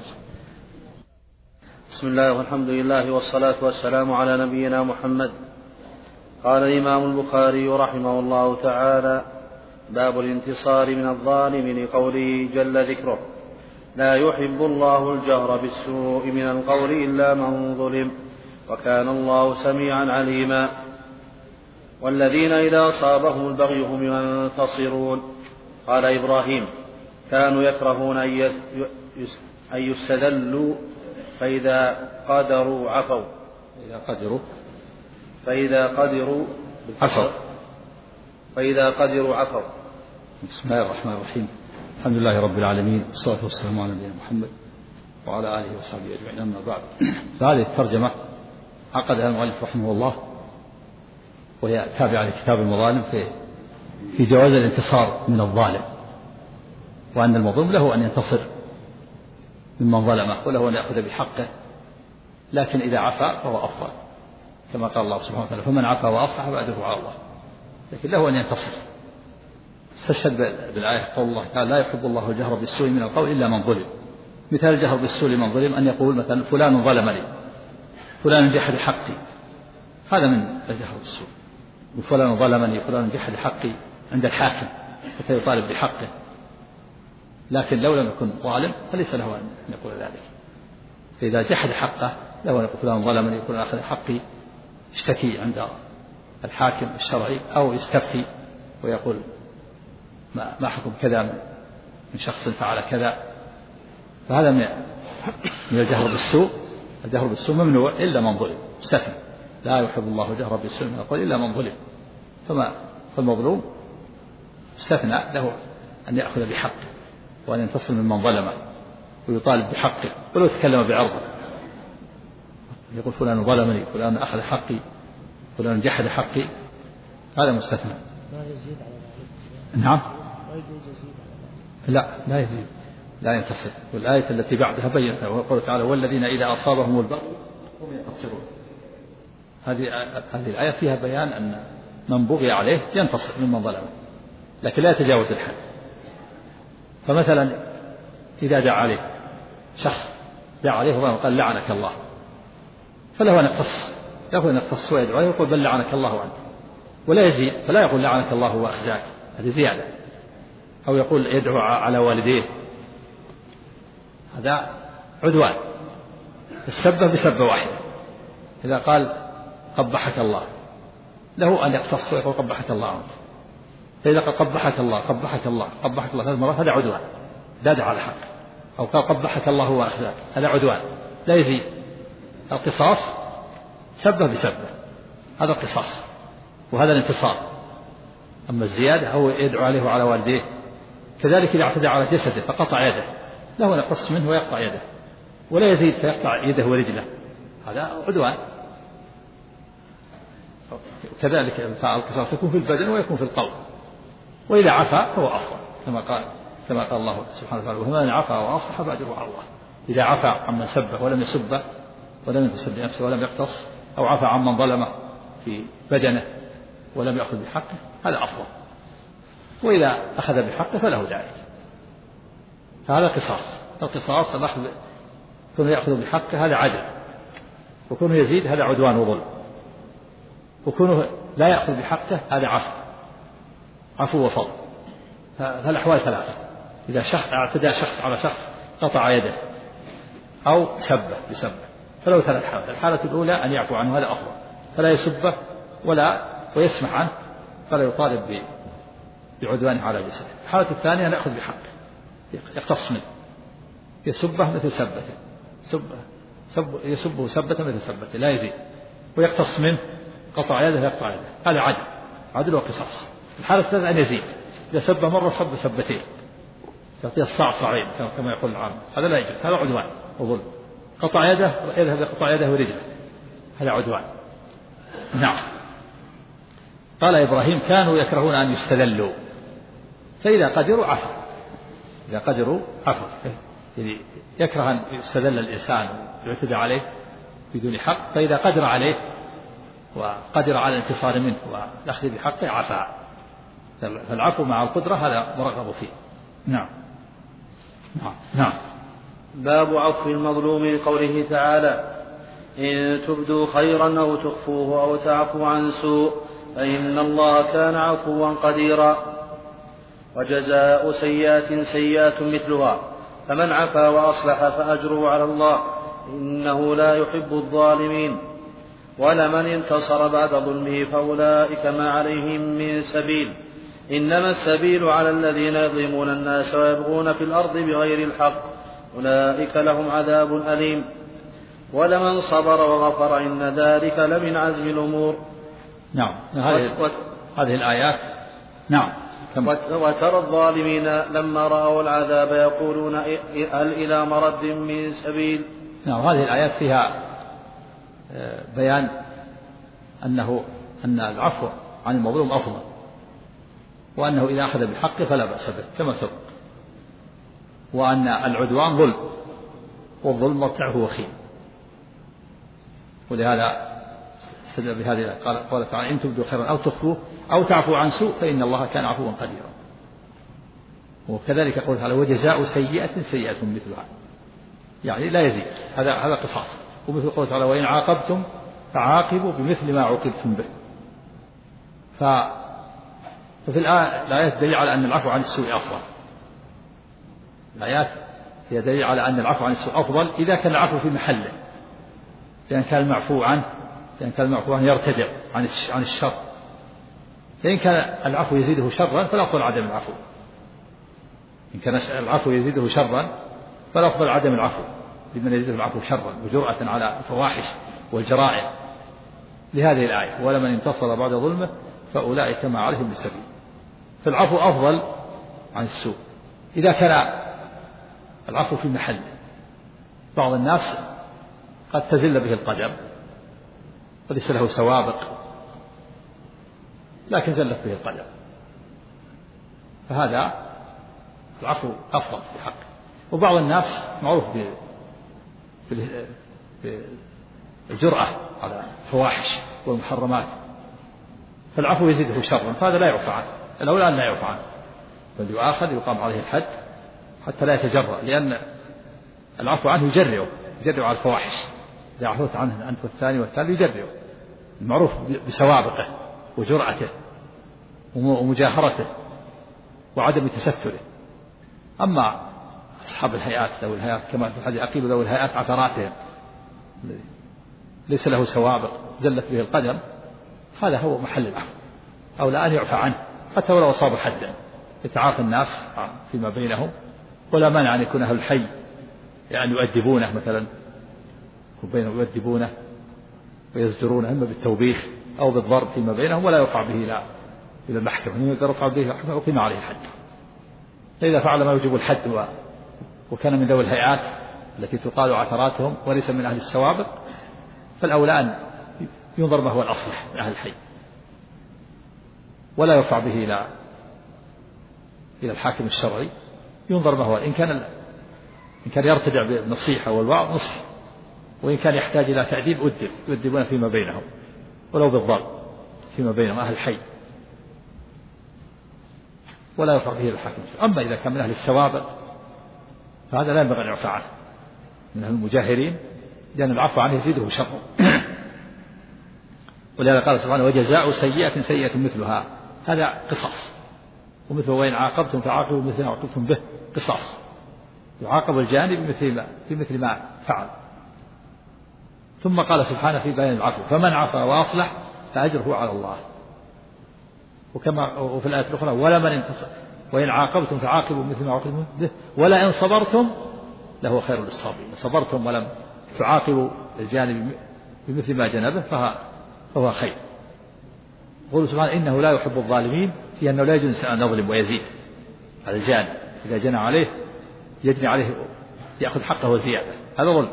A: بسم الله والحمد لله والصلاة والسلام على نبينا محمد. قال الإمام البخاري رحمه الله تعالى: باب الانتصار من الظالم، لقوله جل ذكره: لا يحب الله الجهر بالسوء من القول إلا من ظلم، وكان الله سميعا عليما. والذين إذا أصابهم البغي هم ينتصرون. قال إبراهيم: كانوا يكرهون أن يستذلوا فإذا قدروا عفوا. فإذا قدروا عفوا.
B: بسم الله الرحمن الرحيم. الحمد لله رب العالمين، والصلاة والسلام على نبينا محمد وعلى آله وصحبه أجمعين. أما بعد، فهذه الترجمة عقدها المؤلف رحمه الله، وهي تابعة لكتاب المظالم في جواز الانتصار من الظالم، وأن المظلوم له أن ينتصر ممن ظلمه وله أن يأخذ بحقه، لكن إذا عفا فهو أفضل كما قال الله سبحانه وتعالى فمن عفا وأصلح فأجره على الله، لكن له أن ينتصر. استشهد بالآية قول الله تعالى لا يحب الله الجهر بالسوء من القول إلا من ظلم. مثال الجهر بالسوء لمن ظلم أن يقول مثلا فلان ظلمني، فلان جحد حقي، هذا من الجهر بالسوء. وفلان ظلمني، فلان جحد حقي عند الحاكم حتى يطالب بحقه، لكن لو لم يكن ظالم فليس له أن يقول ذلك. فإذا جحد حقه له أن يقول فلان ظلمني، فلان أخذ حقي، يشتكي عند الحاكم الشرعي أو يستفتي ويقول ما حكم كذا من شخص فعل كذا. فهذا من الجهر بالسوء. الجهر بالسوء ممنوع إلا من ظلم، مستثنى، لا يحب الله الجهر بالسوء من القول إلا من ظلم. فالمظلوم استثنى له أن يأخذ بحقه وأن ينتصر ممن ظلمه ويطالب بحقه ولو تكلم بعرضه، يقول فلان ظلمني، فلان أخذ حقي، فلان جحد حقي، هذا مستثنى.
C: لا يزيد على ذلك.
B: نعم.
C: لا يجوز يزيد على ذلك.
B: لا يزيد، لا ينتصر. والآية التي بعدها بينتها وقال تعالى والذين إذا أصابهم البغي هم ينتصرون. هذه الآية فيها بيان أن من بغي عليه ينتصر ممن ظلمه، لكن لا يتجاوز الحد. فمثلا إذا دعا عليه شخص، دعا عليه وقال لعنك الله، فله أن يقتص ويدعو ويقول بل لعنك الله أنت، ولا يزيد، فلا يقول لعنك الله وأخزاك، هذه زيادة. أو يقول يدعو على والديه، هذا عدوان. السبة بسبة واحدة. إذا قال قبحك الله له أن يقتص ويقول قبحك الله أنت. فإذا قال قبحك الله قبحك الله قبحك الله 3 مرات هذا عدوان، زاد على الحق. أو قال قبحك الله وأخزاك، هذا عدوان، لا يزيد. القصاص سبة بسبة، هذا القصاص وهذا الانتصار. أما الزيادة أو يدعو عليه وعلى والديه، كذلك إذا اعتدى على جسده فقطع يده له أن يقص منه ويقطع يده، ولا يزيد فيقطع يده ورجله، هذا عدوان. كذلك القصاص يكون في البدن ويكون في القول. وإذا عفا فهو أفضل كما قال الله سبحانه وتعالى ومن عفا وأصلح فأجره على الله. إذا عفا عمن سبه ولم يسبه ولم يتسب نفسه ولم يقتص، أو عفا عمن ظلمه في بدنه ولم يأخذ بحقه، هذا أفضل. وإذا أخذ بحقه فله ذلك. فهذا قصاص. القصاص الأخذ كونه يأخذ بحقه هذا عدل، وكونه يزيد هذا عدوان وظلم، وكونه لا يأخذ بحقه هذا عفو وفضل. فالأحوال 3. إذا اعتدى شخص على شخص قطع يده أو سبه بسبه فله 3 حالات. الحالة الأولى أن يعفو عنه، هذا أفضل، فلا يسبه ويسمح عنه، فلا يطالب بعدوانه على جسده. الحالة الثانية أن يأخذ بحقه، يقتص منه، يسبه مثل سبته، يسبه سبة مثل سبته لا يزيد، ويقتص منه، قطع يده يقطع يده، هذا عدل وقصاص. الحالة الثالثة أن يزيد، إذا سب مرة سب سبتين، يعطيه الصاع-صاعين كما يقول العام، هذا لا يجوز، هذا عدوان وظلم. قطع يده يذهب يقطع يده ورجله، هذا عدوان. نعم. قال إبراهيم كانوا يكرهون أن يستذلوا، فإذا قدروا عفوا. إذا قدروا عفوا، يعني يكره أن يستذل الإنسان ويعتدى عليه بدون حق، فإذا قدر عليه وقدر على الانتصار منه والأخذ بحقه عفا. فالعفو مع القدرة هذا مرغب فيه. نعم.
A: باب عفو المظلوم لقوله تعالى إن تبدوا خيرا أو تخفوه أو تعفو عن سوء فإن الله كان عفوا قديرا. وجزاء سيئات مثلها، فمن عفا وأصلح فأجره على الله إنه لا يحب الظالمين. ولمن انتصر بعد ظلمه فأولئك ما عليهم من سبيل، إنما السبيل على الذين يظلمون الناس ويبغون في الأرض بغير الحق، أولئك لهم عذاب أليم. ولمن صبر وغفر إن ذلك لمن عزم الأمور.
B: نعم. هذه الآيات. نعم.
A: وترى الظالمين لما رأوا العذاب يقولون هل إلى مرد من سبيل.
B: نعم. هذه الآيات فيها بيان أن العفو عن المظلوم أفضل، وأنه إذا أخذ بالحق فلا بأس به كما سبق، وأن العدوان ظلم والظلم مرتعه وخيم. ولهذا استدل بهذه قال تعالى إن تبدوا خيرا أو تخفوه أو تعفو عن سوء فإن الله كان عفوا قديرا. وكذلك قول تعالى وجزاء سيئة سيئة مثلها، يعني لا يزيد، هذا قصاص. ومثل قول تعالى وإن عاقبتم فعاقبوا بمثل ما عوقبتم به. ففي الآيات دليل على أن العفو عن السوء أفضل. الآيات هي دليل على أن العفو عن السوء أفضل إذا كان العفو في محله، لأن كان المعفو عنه يرتدع عن الشر. فإن كان العفو يزيده شرا فالأفضل عدم العفو. إن كان العفو يزيده شرا فالأفضل عدم العفو لمن يزيده العفو شرا وجرأة على الفواحش والجرائم، لهذه الآية ولمن انتصر بعد ظلمه فأولئك ما عليهم بالسبيل. فالعفو أفضل عن السوء إذا كان العفو في محله. بعض الناس قد تزل به القدم وليس له سوابق لكن زلت به القدم، فهذا العفو أفضل في حقه. وبعض الناس معروف بالجرأة على الفواحش والمحرمات فالعفو يزيده شرا، فهذا لا يعفى عنه، الأولى أن لا يعفى عنه بل يؤاخذ يقام عليه الحد حتى لا يتجرأ، لأن العفو عنه يجرئ على الفواحش. إذا عفوت عنه أنت والثاني يجرئ، المعروف بسوابقه وجرأته ومجاهرته وعدم تستره. أما أصحاب الهيئات ذوي الهيئات كما في الحديث أقيل ذوي الهيئات عثراتهم ليس له سوابق زلت به القدم، هذا هو محل العفو، أو لا أن يعفى عنه حتى ولو أصاب حدا، يتعافى الناس فيما بينهم، ولا مانع أن يكون أهل الحي يعني يؤدبونه مثلا يؤدبونه ويزجرونه إما بالتوبيخ أو بالضرب فيما بينهم، ولا يرفع به إلى المحكمة، إذا رفع به المحكمة أقيم عليه الحد. فإذا فعل ما يوجب الحد وكان من ذوي الهيئات التي تقال عثراتهم وليس من أهل السوابق فالأولى أن ينظر ما هو الأصلح من أهل الحي، ولا يرفع به إلى الحاكم الشرعي، ينظر ما هو إن كان يرتدع بالنصيحة والوعظ نصح، وإن كان يحتاج إلى تأديب يؤدبون فيما بينهم ولو بالضرب فيما بينهم أهل الحي، ولا يرفع به إلى الحاكم. أما إذا كان من أهل السوابق فهذا لا ينبغي أن يعفى عنه من أهل المجاهرين، لأن العفو عنه يزيده شره. ولهذا قال سبحانه وجزاء سيئة سيئة مثلها، هذا قصاص. ومثل وإن عاقبتم فعاقبوا بمثل ما عاقبتم به، قصاص، يعاقب الجانب بمثل ما فعل. ثم قال سبحانه في بيان العفو فمن عفا وأصلح فأجره على الله. وفي الآية الأخرى ولمن انتصر وإن عاقبتم فعاقبوا مثل ما عاقبتم به ولئن صبرتم لهو خير للصابرين. صبرتم ولم تعاقبوا الجانب بمثل ما جنبه فهو خير. يقول سبحانه إنه لا يحب الظالمين، في أنه لا يجوز أن نظلم ويزيد على الجانب، إذا جنى عليه يجني عليه يأخذ حقه وزيادة، هذا ظلم.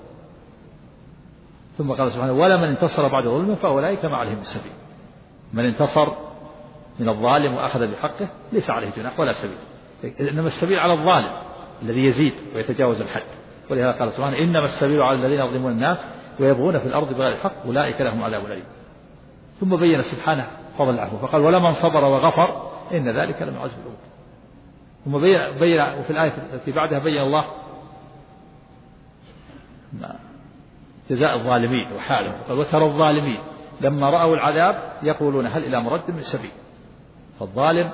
B: ثم قال سبحانه ولمن انتصر بعد ظلمه فأولئك ما عليهم السبيل. من انتصر من الظالم وأخذ بحقه ليس عليه جناح ولا سبيل، إنما السبيل على الظالم الذي يزيد ويتجاوز الحد. ولهذا قال سبحانه إنما السبيل على الذين يظلمون الناس ويبغون في الأرض بغير الحق أولئك لهم عذاب أليم. ثم بين سبحانه فضل العفو فقال ولمن صبر وغفر إن ذلك لمن عزم الأمور. ثم بين وفي الآية التي بعدها بين الله جزاء الظالمين وحالهم، قال وترى الظالمين لما رأوا العذاب يقولون هل إلى مرد من سبيل. فالظالم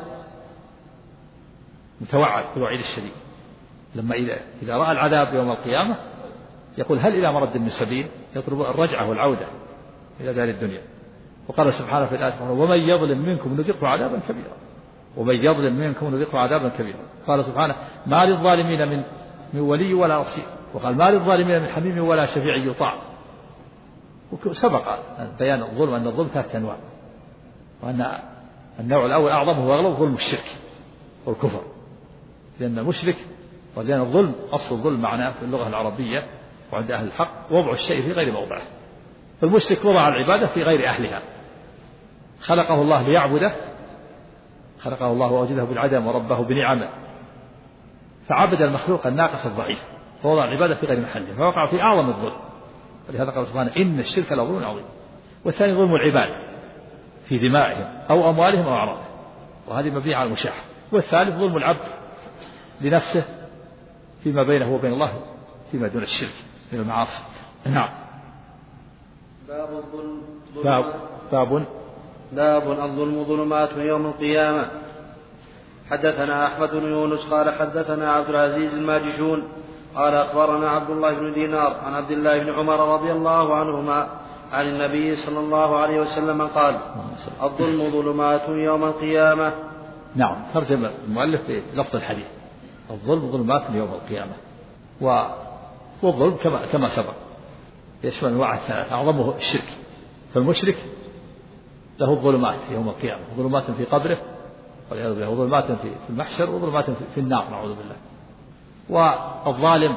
B: متوعد بالوعيد الشديد، لما إذا رأى العذاب يوم القيامة يقول هل إلى مرد من سبيل، يطلب الرجعة والعودة إلى دار الدنيا. وقال سبحانه في الآية ومن يظلم منكم نذقه عذابا كبيرا، ومن يظلم منكم نذقه عذابا كبيرا. قال سبحانه ما للظالمين من ولي ولا نصير، وقال ما للظالمين من حميم ولا شفيع يطاع. وسبق بيان الظلم أن الظلم 3 أنواع، وأن النوع الأول أعظمه وأغلب ظلم الشرك والكفر، لأن المشرك ولأن الظلم أصل الظلم معناه في اللغة العربية وعند أهل الحق وضع الشيء في غير موضعه. فالمشرك وضع العبادة في غير أهلها، خلقه الله ليعبده، خلقه الله وأوجده بالعدم وربه بنعمه، فعبد المخلوق الناقص الضعيف فوضع العبادة في غير محله فوقع في أعظم الظلم. ولهذا قال سبحانه إن الشرك لظلم عظيم. والثاني ظلم العباد في دمائهم أو أموالهم أو أعراضهم، وهذه مبنية على المشاحة. والثالث ظلم العبد لنفسه فيما بينه وبين الله فيما دون الشرك من المعاصي. نعم.
D: باب الظلم ظلمات يوم القيامة. حدثنا أحمد بن يونس قال حدثنا عبد العزيز الماجشون قال أخبرنا عبد الله بن دينار عن عبد الله بن عمر رضي الله عنهما عن النبي صلى الله عليه وسلم قال الظلم ظلمات يوم القيامة.
B: نعم. ترجم المؤلف بلفظ الحديث الظلم ظلمات يوم القيامة. والظلم كما سبق يشمل أنواع الثلاث، أعظمه الشرك، فالمشرك له الظلمات يوم القيامة، ظلمات في قبره والعياذ بالله، وظلمات في المحشر، وظلمات في النار نعوذ بالله. والظالم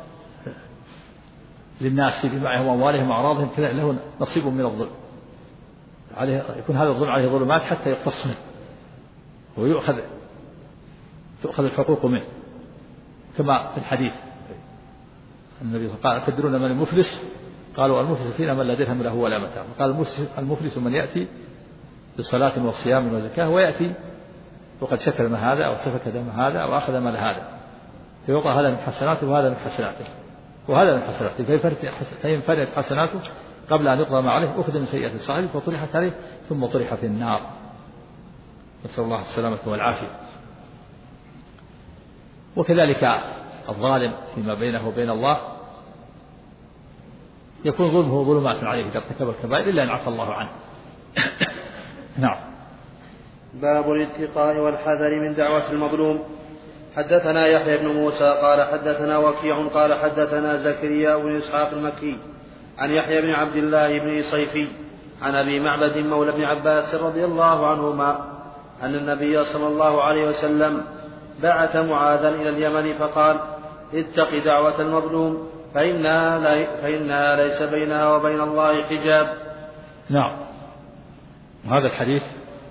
B: للناس في دمائهم وأموالهم وأعراضهم له نصيب من الظلم، يكون هذا الظلم عليه ظلمات حتى يقتص منه تؤخذ الحقوق منه، كما في الحديث النبي صلى الله عليه وسلم قال تدرون من المفلس؟ قالوا المفلس فينا من لا درهم له ولا متاع. قال المفلس من يأتي بصلاة وصيام وزكاة ويأتي وقد شتم هذا أو سفك دم هذا أو أخذ مال هذا، فيوقع هذا من حسناته وهذا من حسناته وهذا من حسناته، فإن فرت حسناته قبل أن يقضى ما عليه أخذ من سيئة صاحبه فطرحت عليه ثم طرح في النار، نسأل الله السلامة والعافية. وكذلك الظالم فيما بينه وبين الله يكون ظلمه ظلمات عليه إذا ارتكب الكبائر إلا أن عفى الله عنه. نعم.
D: باب الاتقاء والحذر من دعوة المظلوم. حدثنا يحيى بن موسى قال حدثنا وكيع قال حدثنا زكريا بن إسحاق المكي عن يحيى بن عبد الله بن صيفي عن أبي معبد مولى بن عباس رضي الله عنهما أن النبي صلى الله عليه وسلم بعث معاذا إلى اليمن فقال اتق دعوة المظلوم فإنها ليس بينها وبين الله حجاب.
B: نعم. هذا الحديث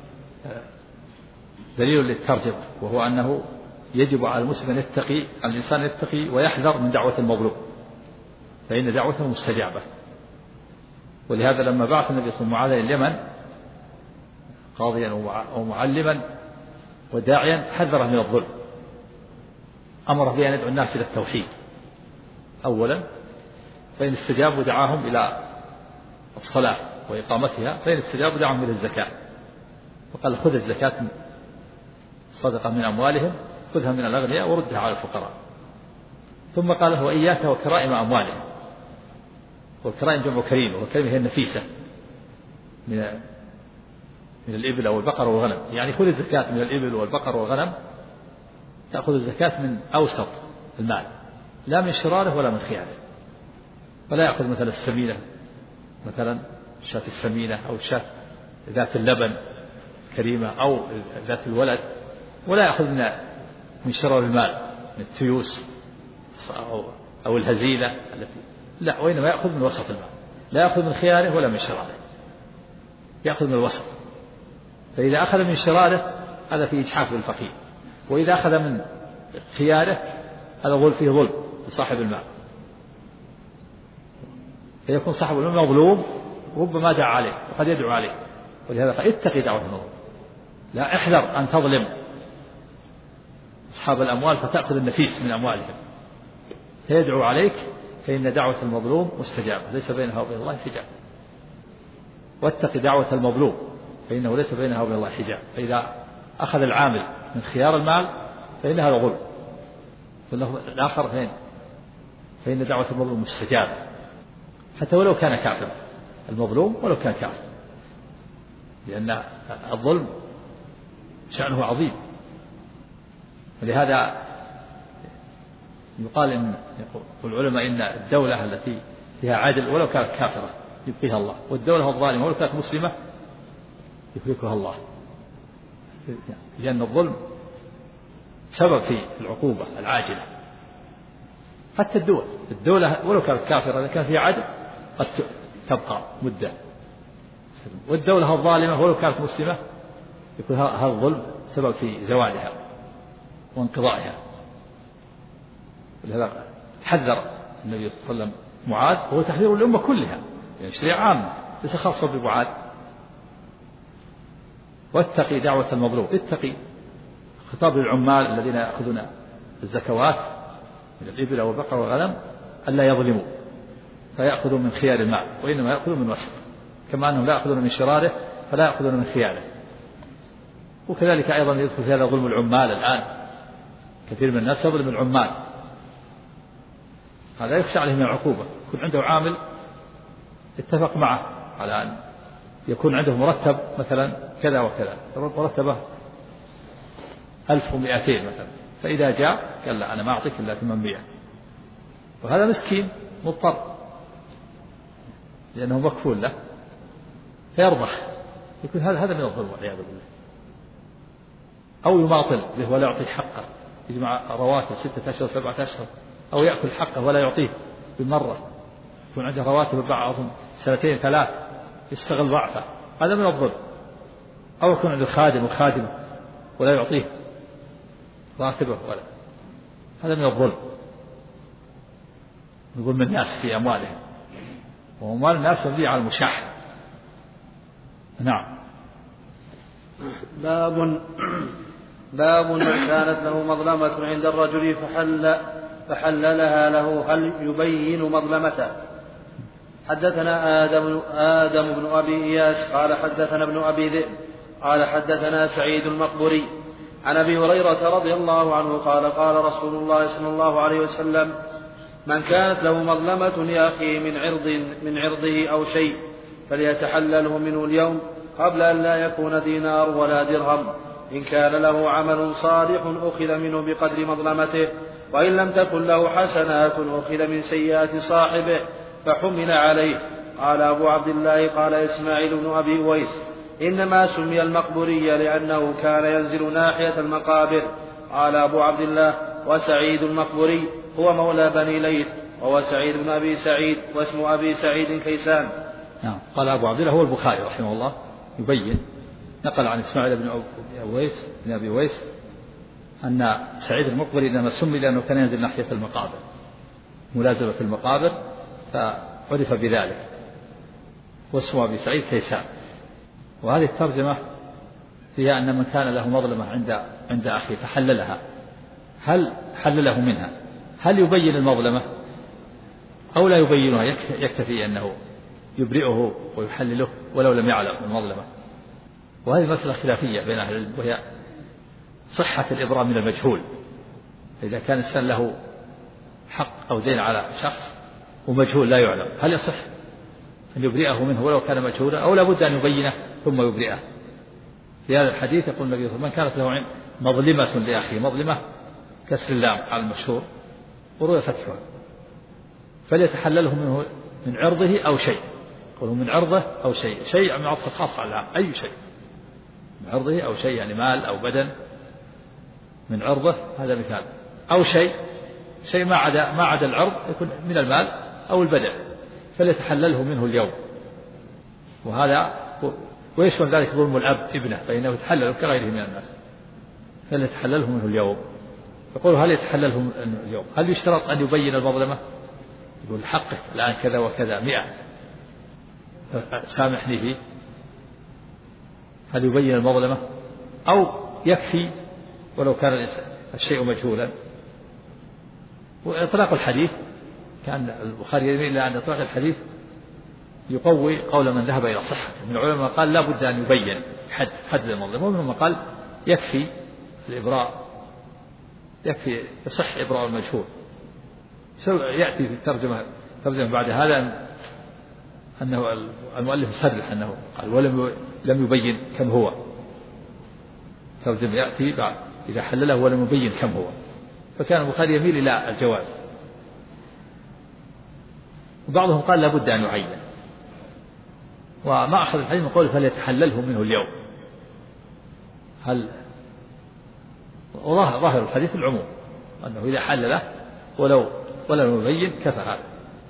B: دليل للترجمة، وهو أنه يجب على المسلم أن يتقي، الإنسان يتقي ويحذر من دعوة المظلوم، فإن دعوته مستجابة. ولهذا لما بعث النبي صلى الله عليه وسلم معاذ إلى اليمن قاضيا ومعلما وداعيا حذره من الظلم، أمره بأن يدعو الناس إلى التوحيد أولا، فإن استجابوا دعاهم إلى الصلاة وإقامتها، فإن استجابوا دعاهم إلى الزكاة، وقال خذ الزكاة صدقة من أموالهم، خذها من الأغنياء وردها على الفقراء. ثم قال له وإياك وكرائم أموالهم، والكرائم جمع كريم، والكريم هي النفيسة من الإبل أو البقر والغنم، يعني خذ الزكاة من الإبل والبقر والغنم، تأخذ الزكاة من أوسط المال لا من شراره ولا من خياره، ولا يأخذ مثلا السمينة، مثلا شاة السمينة أو شاة ذات اللبن كريمة أو ذات الولد، ولا يأخذ من شرار المال من التيوس أو الهزيلة التي لا، وإنما يأخذ من وسط المال، لا يأخذ من خياره ولا من شراره، يأخذ من الوسط. فإذا أخذ من شراره هذا فيه إجحاف بالفقير، وإذا أخذ من خياره هذا فيه ظلم لصاحب المال، فيكون صاحب المال مظلوم ربما دعا عليه وقد يدعو عليه. ولهذا قال اتقي دعوة المظلوم، لا احذر أن تظلم أصحاب الأموال فتأخذ النفيس من أموالهم، فيدعو عليك، فإن دعوة المظلوم مستجابة ليس بينها وبين الله حجاب. واتق دعوة المظلوم فإنه ليس بينها وبين الله حجاب. فإذا أخذ العامل من خيار المال فإن هذا ظلم. الآخر فإن دعوة المظلوم مستجابة حتى ولو كان كافر، المظلوم ولو كان كافر، لأن الظلم شأنه عظيم. ولهذا يقال يقول العلماء إن الدولة التي فيها عدل ولو كانت كافرة يبقيها الله، والدولة الظالمة ولو كانت مسلمة يهلكها الله، لأن الظلم سبب في العقوبة العاجلة. حتى الدولة ولو كانت كافرة إذا كان فيها عدل قد تبقى مدة، والدولة الظالمة ولو كانت مسلمة يكون هذا الظلم سبب في زوالها وانقضائها. ولهذا حذر النبي صلى الله عليه وسلم معاذ وهو تحذير الأمة كلها، يعني شريعة عامة ليس خاصة بمعاذ. واتقي دعوة المظلوم، اتقي خطاب للعمال الذين يأخذون الزكوات من الإبل والبقر والغنم ألا يظلموا فيأخذوا من خيار المال، وإنما يأخذوا من وسط، كما أنهم لا يأخذون من شراره فلا يأخذون من خياره. وكذلك أيضا يدخل في هذا ظلم العمال الآن، كثير من الناس يظلم العمال، هذا يخشى عليه من العقوبة. يكون عنده عامل اتفق معه على أن يكون عنده مرتب مثلا كذا وكذا، مرتبه 1200 مثلا، فإذا جاء قال لا أنا ما أعطيك إلا 800، وهذا مسكين مضطر لأنه مكفول له فيرضخ، يكون هذا من الظلم والعياذ بالله. أو يماطل به ولا يعطيه حقه، يجمع رواتب 6 أشهر 7 أشهر، أو يأكل حقه ولا يعطيه بالمرة، يكون عنده رواتب بعضهم 2 3 يستغل ضعفه، هذا من الظلم. أو يكون عنده خادم وخادم ولا يعطيه راتبه ولا، هذا من الظلم، من ظلم الناس في أموالهم، وأموال الناس مبنية على المشاحة. نعم.
D: باب من كانت له مظلمة عند الرجل فحللها له هل يبين مظلمته. حدثنا آدم بن أبي إياس قال حدثنا ابن أبي ذئب قال حدثنا سعيد المقبري عن أبي هريرة رضي الله عنه قال قال رسول الله صلى الله عليه وسلم: من كانت له مظلمة لأخيه من عرضه أو شيء فليتحلله منه اليوم قبل أن لا يكون دينار ولا درهم، إن كان له عمل صالح أخذ منه بقدر مظلمته، وإن لم تكن له حسنات أخذ من سيئات صاحبه فحمل عليه. قال أبو عبد الله قال إسماعيل بن أبي أويس: إنما سمي المقبري لأنه كان ينزل ناحية المقابر. قال أبو عبد الله: وسعيد المقبري هو مولى بني ليث، وهو سعيد بن أبي سعيد، واسم أبي سعيد كيسان.
B: نعم. قال أبو عبد الله هو البخاري رحمه الله يبين، نقل عن إسماعيل بن أبي أويس أن سعيد المقبري إنما سمي لأنه كان ينزل ناحية المقابر، ملازمة في المقابر، فعرف بذلك، واسم أبي سعيد كيسان. وهذه الترجمة فيها أن من كان له مظلمة عند أخيه فحللها، هل حلله منها؟ هل يبين المظلمة أو لا يبينها؟ يكتفي أنه يبرئه ويحلله ولو لم يعلم المظلمة. وهذه مسألة خلافية بين أهل العلم، وهي صحة الإبراء من المجهول. إذا كان الإنسان له حق أو دين على شخص ومجهول لا يعلم، هل يصح أن يبرئه منه ولو كان مجهولا، أو لا بد أن يبينه ثم يبرئه؟ في هذا الحديث يقول النبي صلى الله عليه وسلم: من كانت له مظلمة لأخيه، مظلمة كسر اللام على المشهور وروي فتحها، فليتحلله منه من عرضه أو شيء. يقول من عرضه أو شيء، شيء من عطف خاص على العام، أي شيء من عرضه أو شيء، يعني مال أو بدن. من عرضه هذا مثال، أو شيء ما عدا العرض يكون من المال أو البدن، فليتحلله منه اليوم. وهذا ويشمل ذلك ظلم الأب ابنه، فإنه يتحلل كغيره من الناس، فليتحلله منه اليوم. يقول: هل يتحلله منه اليوم؟ هل يشترط أن يبين المظلمة؟ يقول: حقه الآن كذا وكذا 100 سامحني فيه. هل يبين المظلمة أو يكفي ولو كان الشيء مجهولا؟ وإطلاق الحديث كان البخاري يميل إلى أن إطلاق الحديث يقوي قول من ذهب إلى صحة من العلماء، قال لا بد أن يبين حد المظلمة، ومنهم من قال يكفي الإبراء، يكفي يصح إبراء المجهول. يأتي في الترجمة بعد هذا أنه المؤلف صرح أنه قال ولم يبين كم هو. ترجمة يأتي بعد إذا حلله ولم يبين كم هو، فكان البخاري يميل إلى الجواز. وبعضهم قال لا بد أن يعين، وما أخذ الحديث من قوله فليتحلله منه اليوم. هل ظاهر الحديث العموم أنه إذا حلله ولم يبين كفى هذا.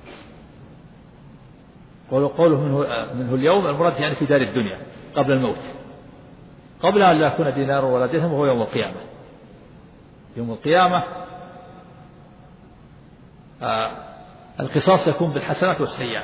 B: قوله منه اليوم المراد يعني في دار الدنيا قبل الموت، قبل أن لا يكون دينار ولا درهم، وهو يوم القيامة. يوم القيامة القصاص يكون بالحسنات والسيئات،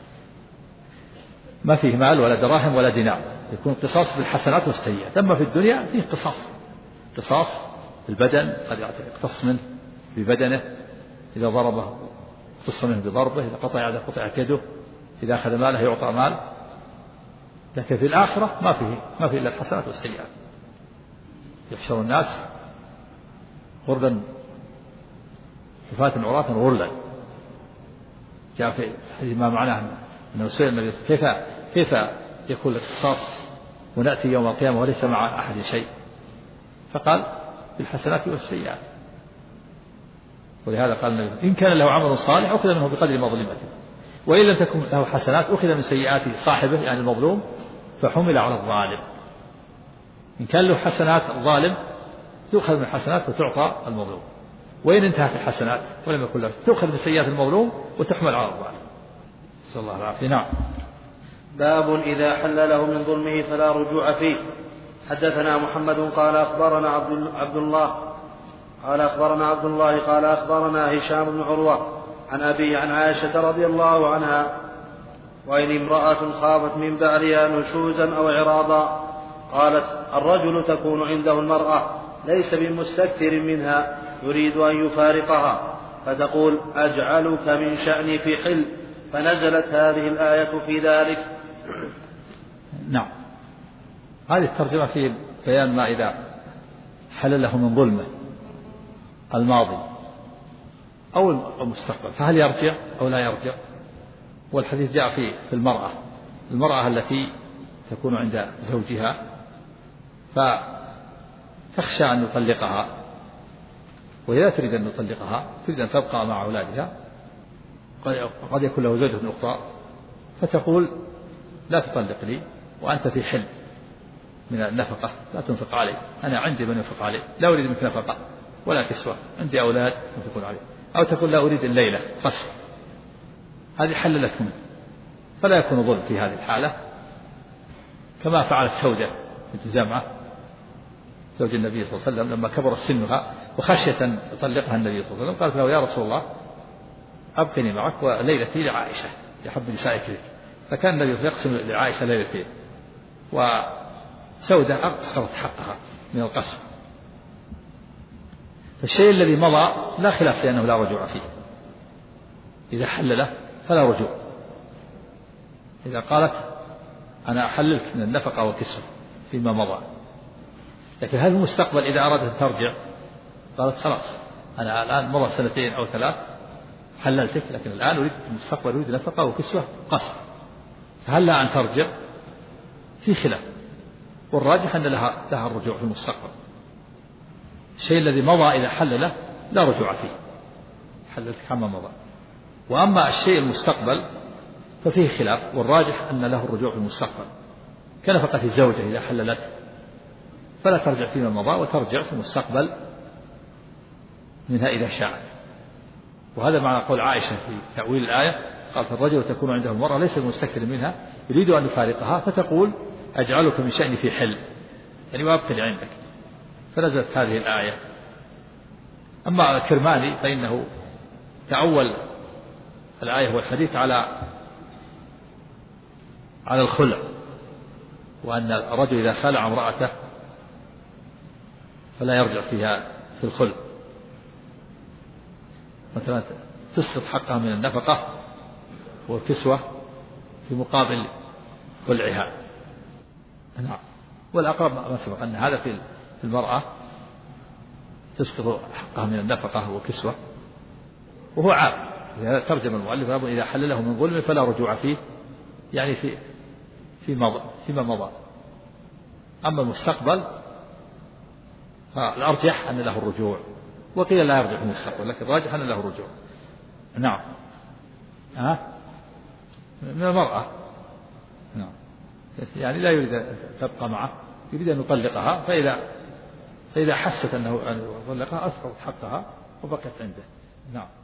B: ما فيه مال ولا دراهم ولا دينار، يكون القصاص بالحسنات والسيئات. أما في الدنيا فيه قصاص البدن، قد يقتص منه ببدنه، إذا ضربه اقتص منه بضربه، إذا قطع يده قطعت يده، إذا أخذ ماله يعطى مال. لكن في الآخرة ما فيه إلا الحسنات والسيئات. يحشر الناس غرلا حفاة عراة غرلا. جاء في حديث ما معناه أنه سئل النبي كيف يكون القصاص ونأتي يوم القيامة وليس مع أحد شيء؟ فقال بالحسنات والسيئات. ولهذا قال النبي إن كان له عمل صالح أخذ منه بقدر مظلمته، وإن لم تكن له حسنات أخذ من سيئات صاحبه يعني المظلوم فحمل على الظالم. إن كان له حسنات الظالم تؤخذ من الحسنات وتعطى المظلوم، وإن انتهت الحسنات ولم يكن له تؤخذ من سيئات المظلوم وتحمل على الظالم. نسأل الله العافية. نعم.
D: باب إذا حل له من ظلمه فلا رجوع فيه. حدثنا محمد قال أخبرنا عبد الله قال أخبرنا هشام بن عروة عن أبي عن عائشة رضي الله عنها: وإن امرأة خافت من بعلها نشوزا أو عراضا قالت: الرجل تكون عنده المرأة ليس بمستكثر منها يريد أن يفارقها، فتقول: أجعلك من شأني في حل، فنزلت هذه الآية في ذلك.
B: نعم. هذه الترجمة في بيان ما إذا حل له من ظلمه الماضي أو المستقبل فهل يرجع أو لا يرجع. والحديث جاء في المرأة التي تكون عند زوجها فتخشى أن يطلقها، وإذا تريد أن يطلقها تريد أن تبقى مع أولادها، قد يكون له زوجة أخرى، فتقول: لا تطلق لي وأنت في حل من النفقة، لا تنفق علي، أنا عندي من ينفق علي، لا أريد منك نفقة ولا كسوة، عندي أولاد ينفقون علي. أو تقول: لا أريد الليلة قصر. هذه حللت منه، فلا يكون ظلم في هذه الحالة، كما فعلت سودة بنت زمعة زوج النبي صلى الله عليه وسلم لما كبرت سنها وخشية أن يطلقها النبي صلى الله عليه وسلم، قالت له: يا رسول الله أبقني معك وليلتي لعائشة يحب نسائك لك. فكان النبي يقسم لعائشة ليلتين، وسودة أسقطت حقها من القسم. فالشيء الذي مضى لا خلاف في أنه لا رجوع فيه، إذا حل له فلا رجوع. إذا قالت: أنا أحللت من النفقة والكسوة فيما مضى، لكن هل المستقبل إذا أرادت أن ترجع قالت: خلاص أنا الآن مضى 2 أو 3 حللتك، لكن الآن أريد المستقبل أريد نفقة وكسوة قصر، فهل لا أن ترجع؟ في خلاف، والراجح أن لها الرجوع في المستقبل. الشيء الذي مضى إذا حل له لا رجوع فيه، حللتك عما مضى. وأما الشيء المستقبل ففيه خلاف، والراجح أن له الرجوع في المستقبل، كنفقة الزوجة إذا حللت فلا ترجع فيما مضى وترجع في المستقبل منها إذا شاءت. وهذا معنى قول عائشة في تأويل الآية، قالت: الرجل تكون عنده المرأة ليس بمستكثر منها يريد أن يفارقها، فتقول: أجعلك من شأني في حل، يعني وأبقي عندك، فنزلت هذه الآية. أما الكرماني فإنه تأول الآية والحديث على الخلع، وأن الرجل إذا خلع امرأته فلا يرجع فيها في الخلع، مثلا تسقط حقها من النفقة والكسوة في مقابل خلعها. نعم. والأقرب ما سبق أن هذا في المرأة تسقط حقها من النفقة والكسوة، وهو عام. لهذا ترجم المؤلف: إذا حل له من ظلم فلا رجوع فيه، يعني فيما مضى. أما المستقبل فالأرجح أن له الرجوع، وقيل لا يرجع في المستقبل، لكن الراجح أن له الرجوع. نعم. من المرأة. نعم. يعني لا يريد أن تبقى معه، يريد أن يطلقها، فإذا حست أنه أن يطلقها أسقطت حقها وبقت عنده. نعم.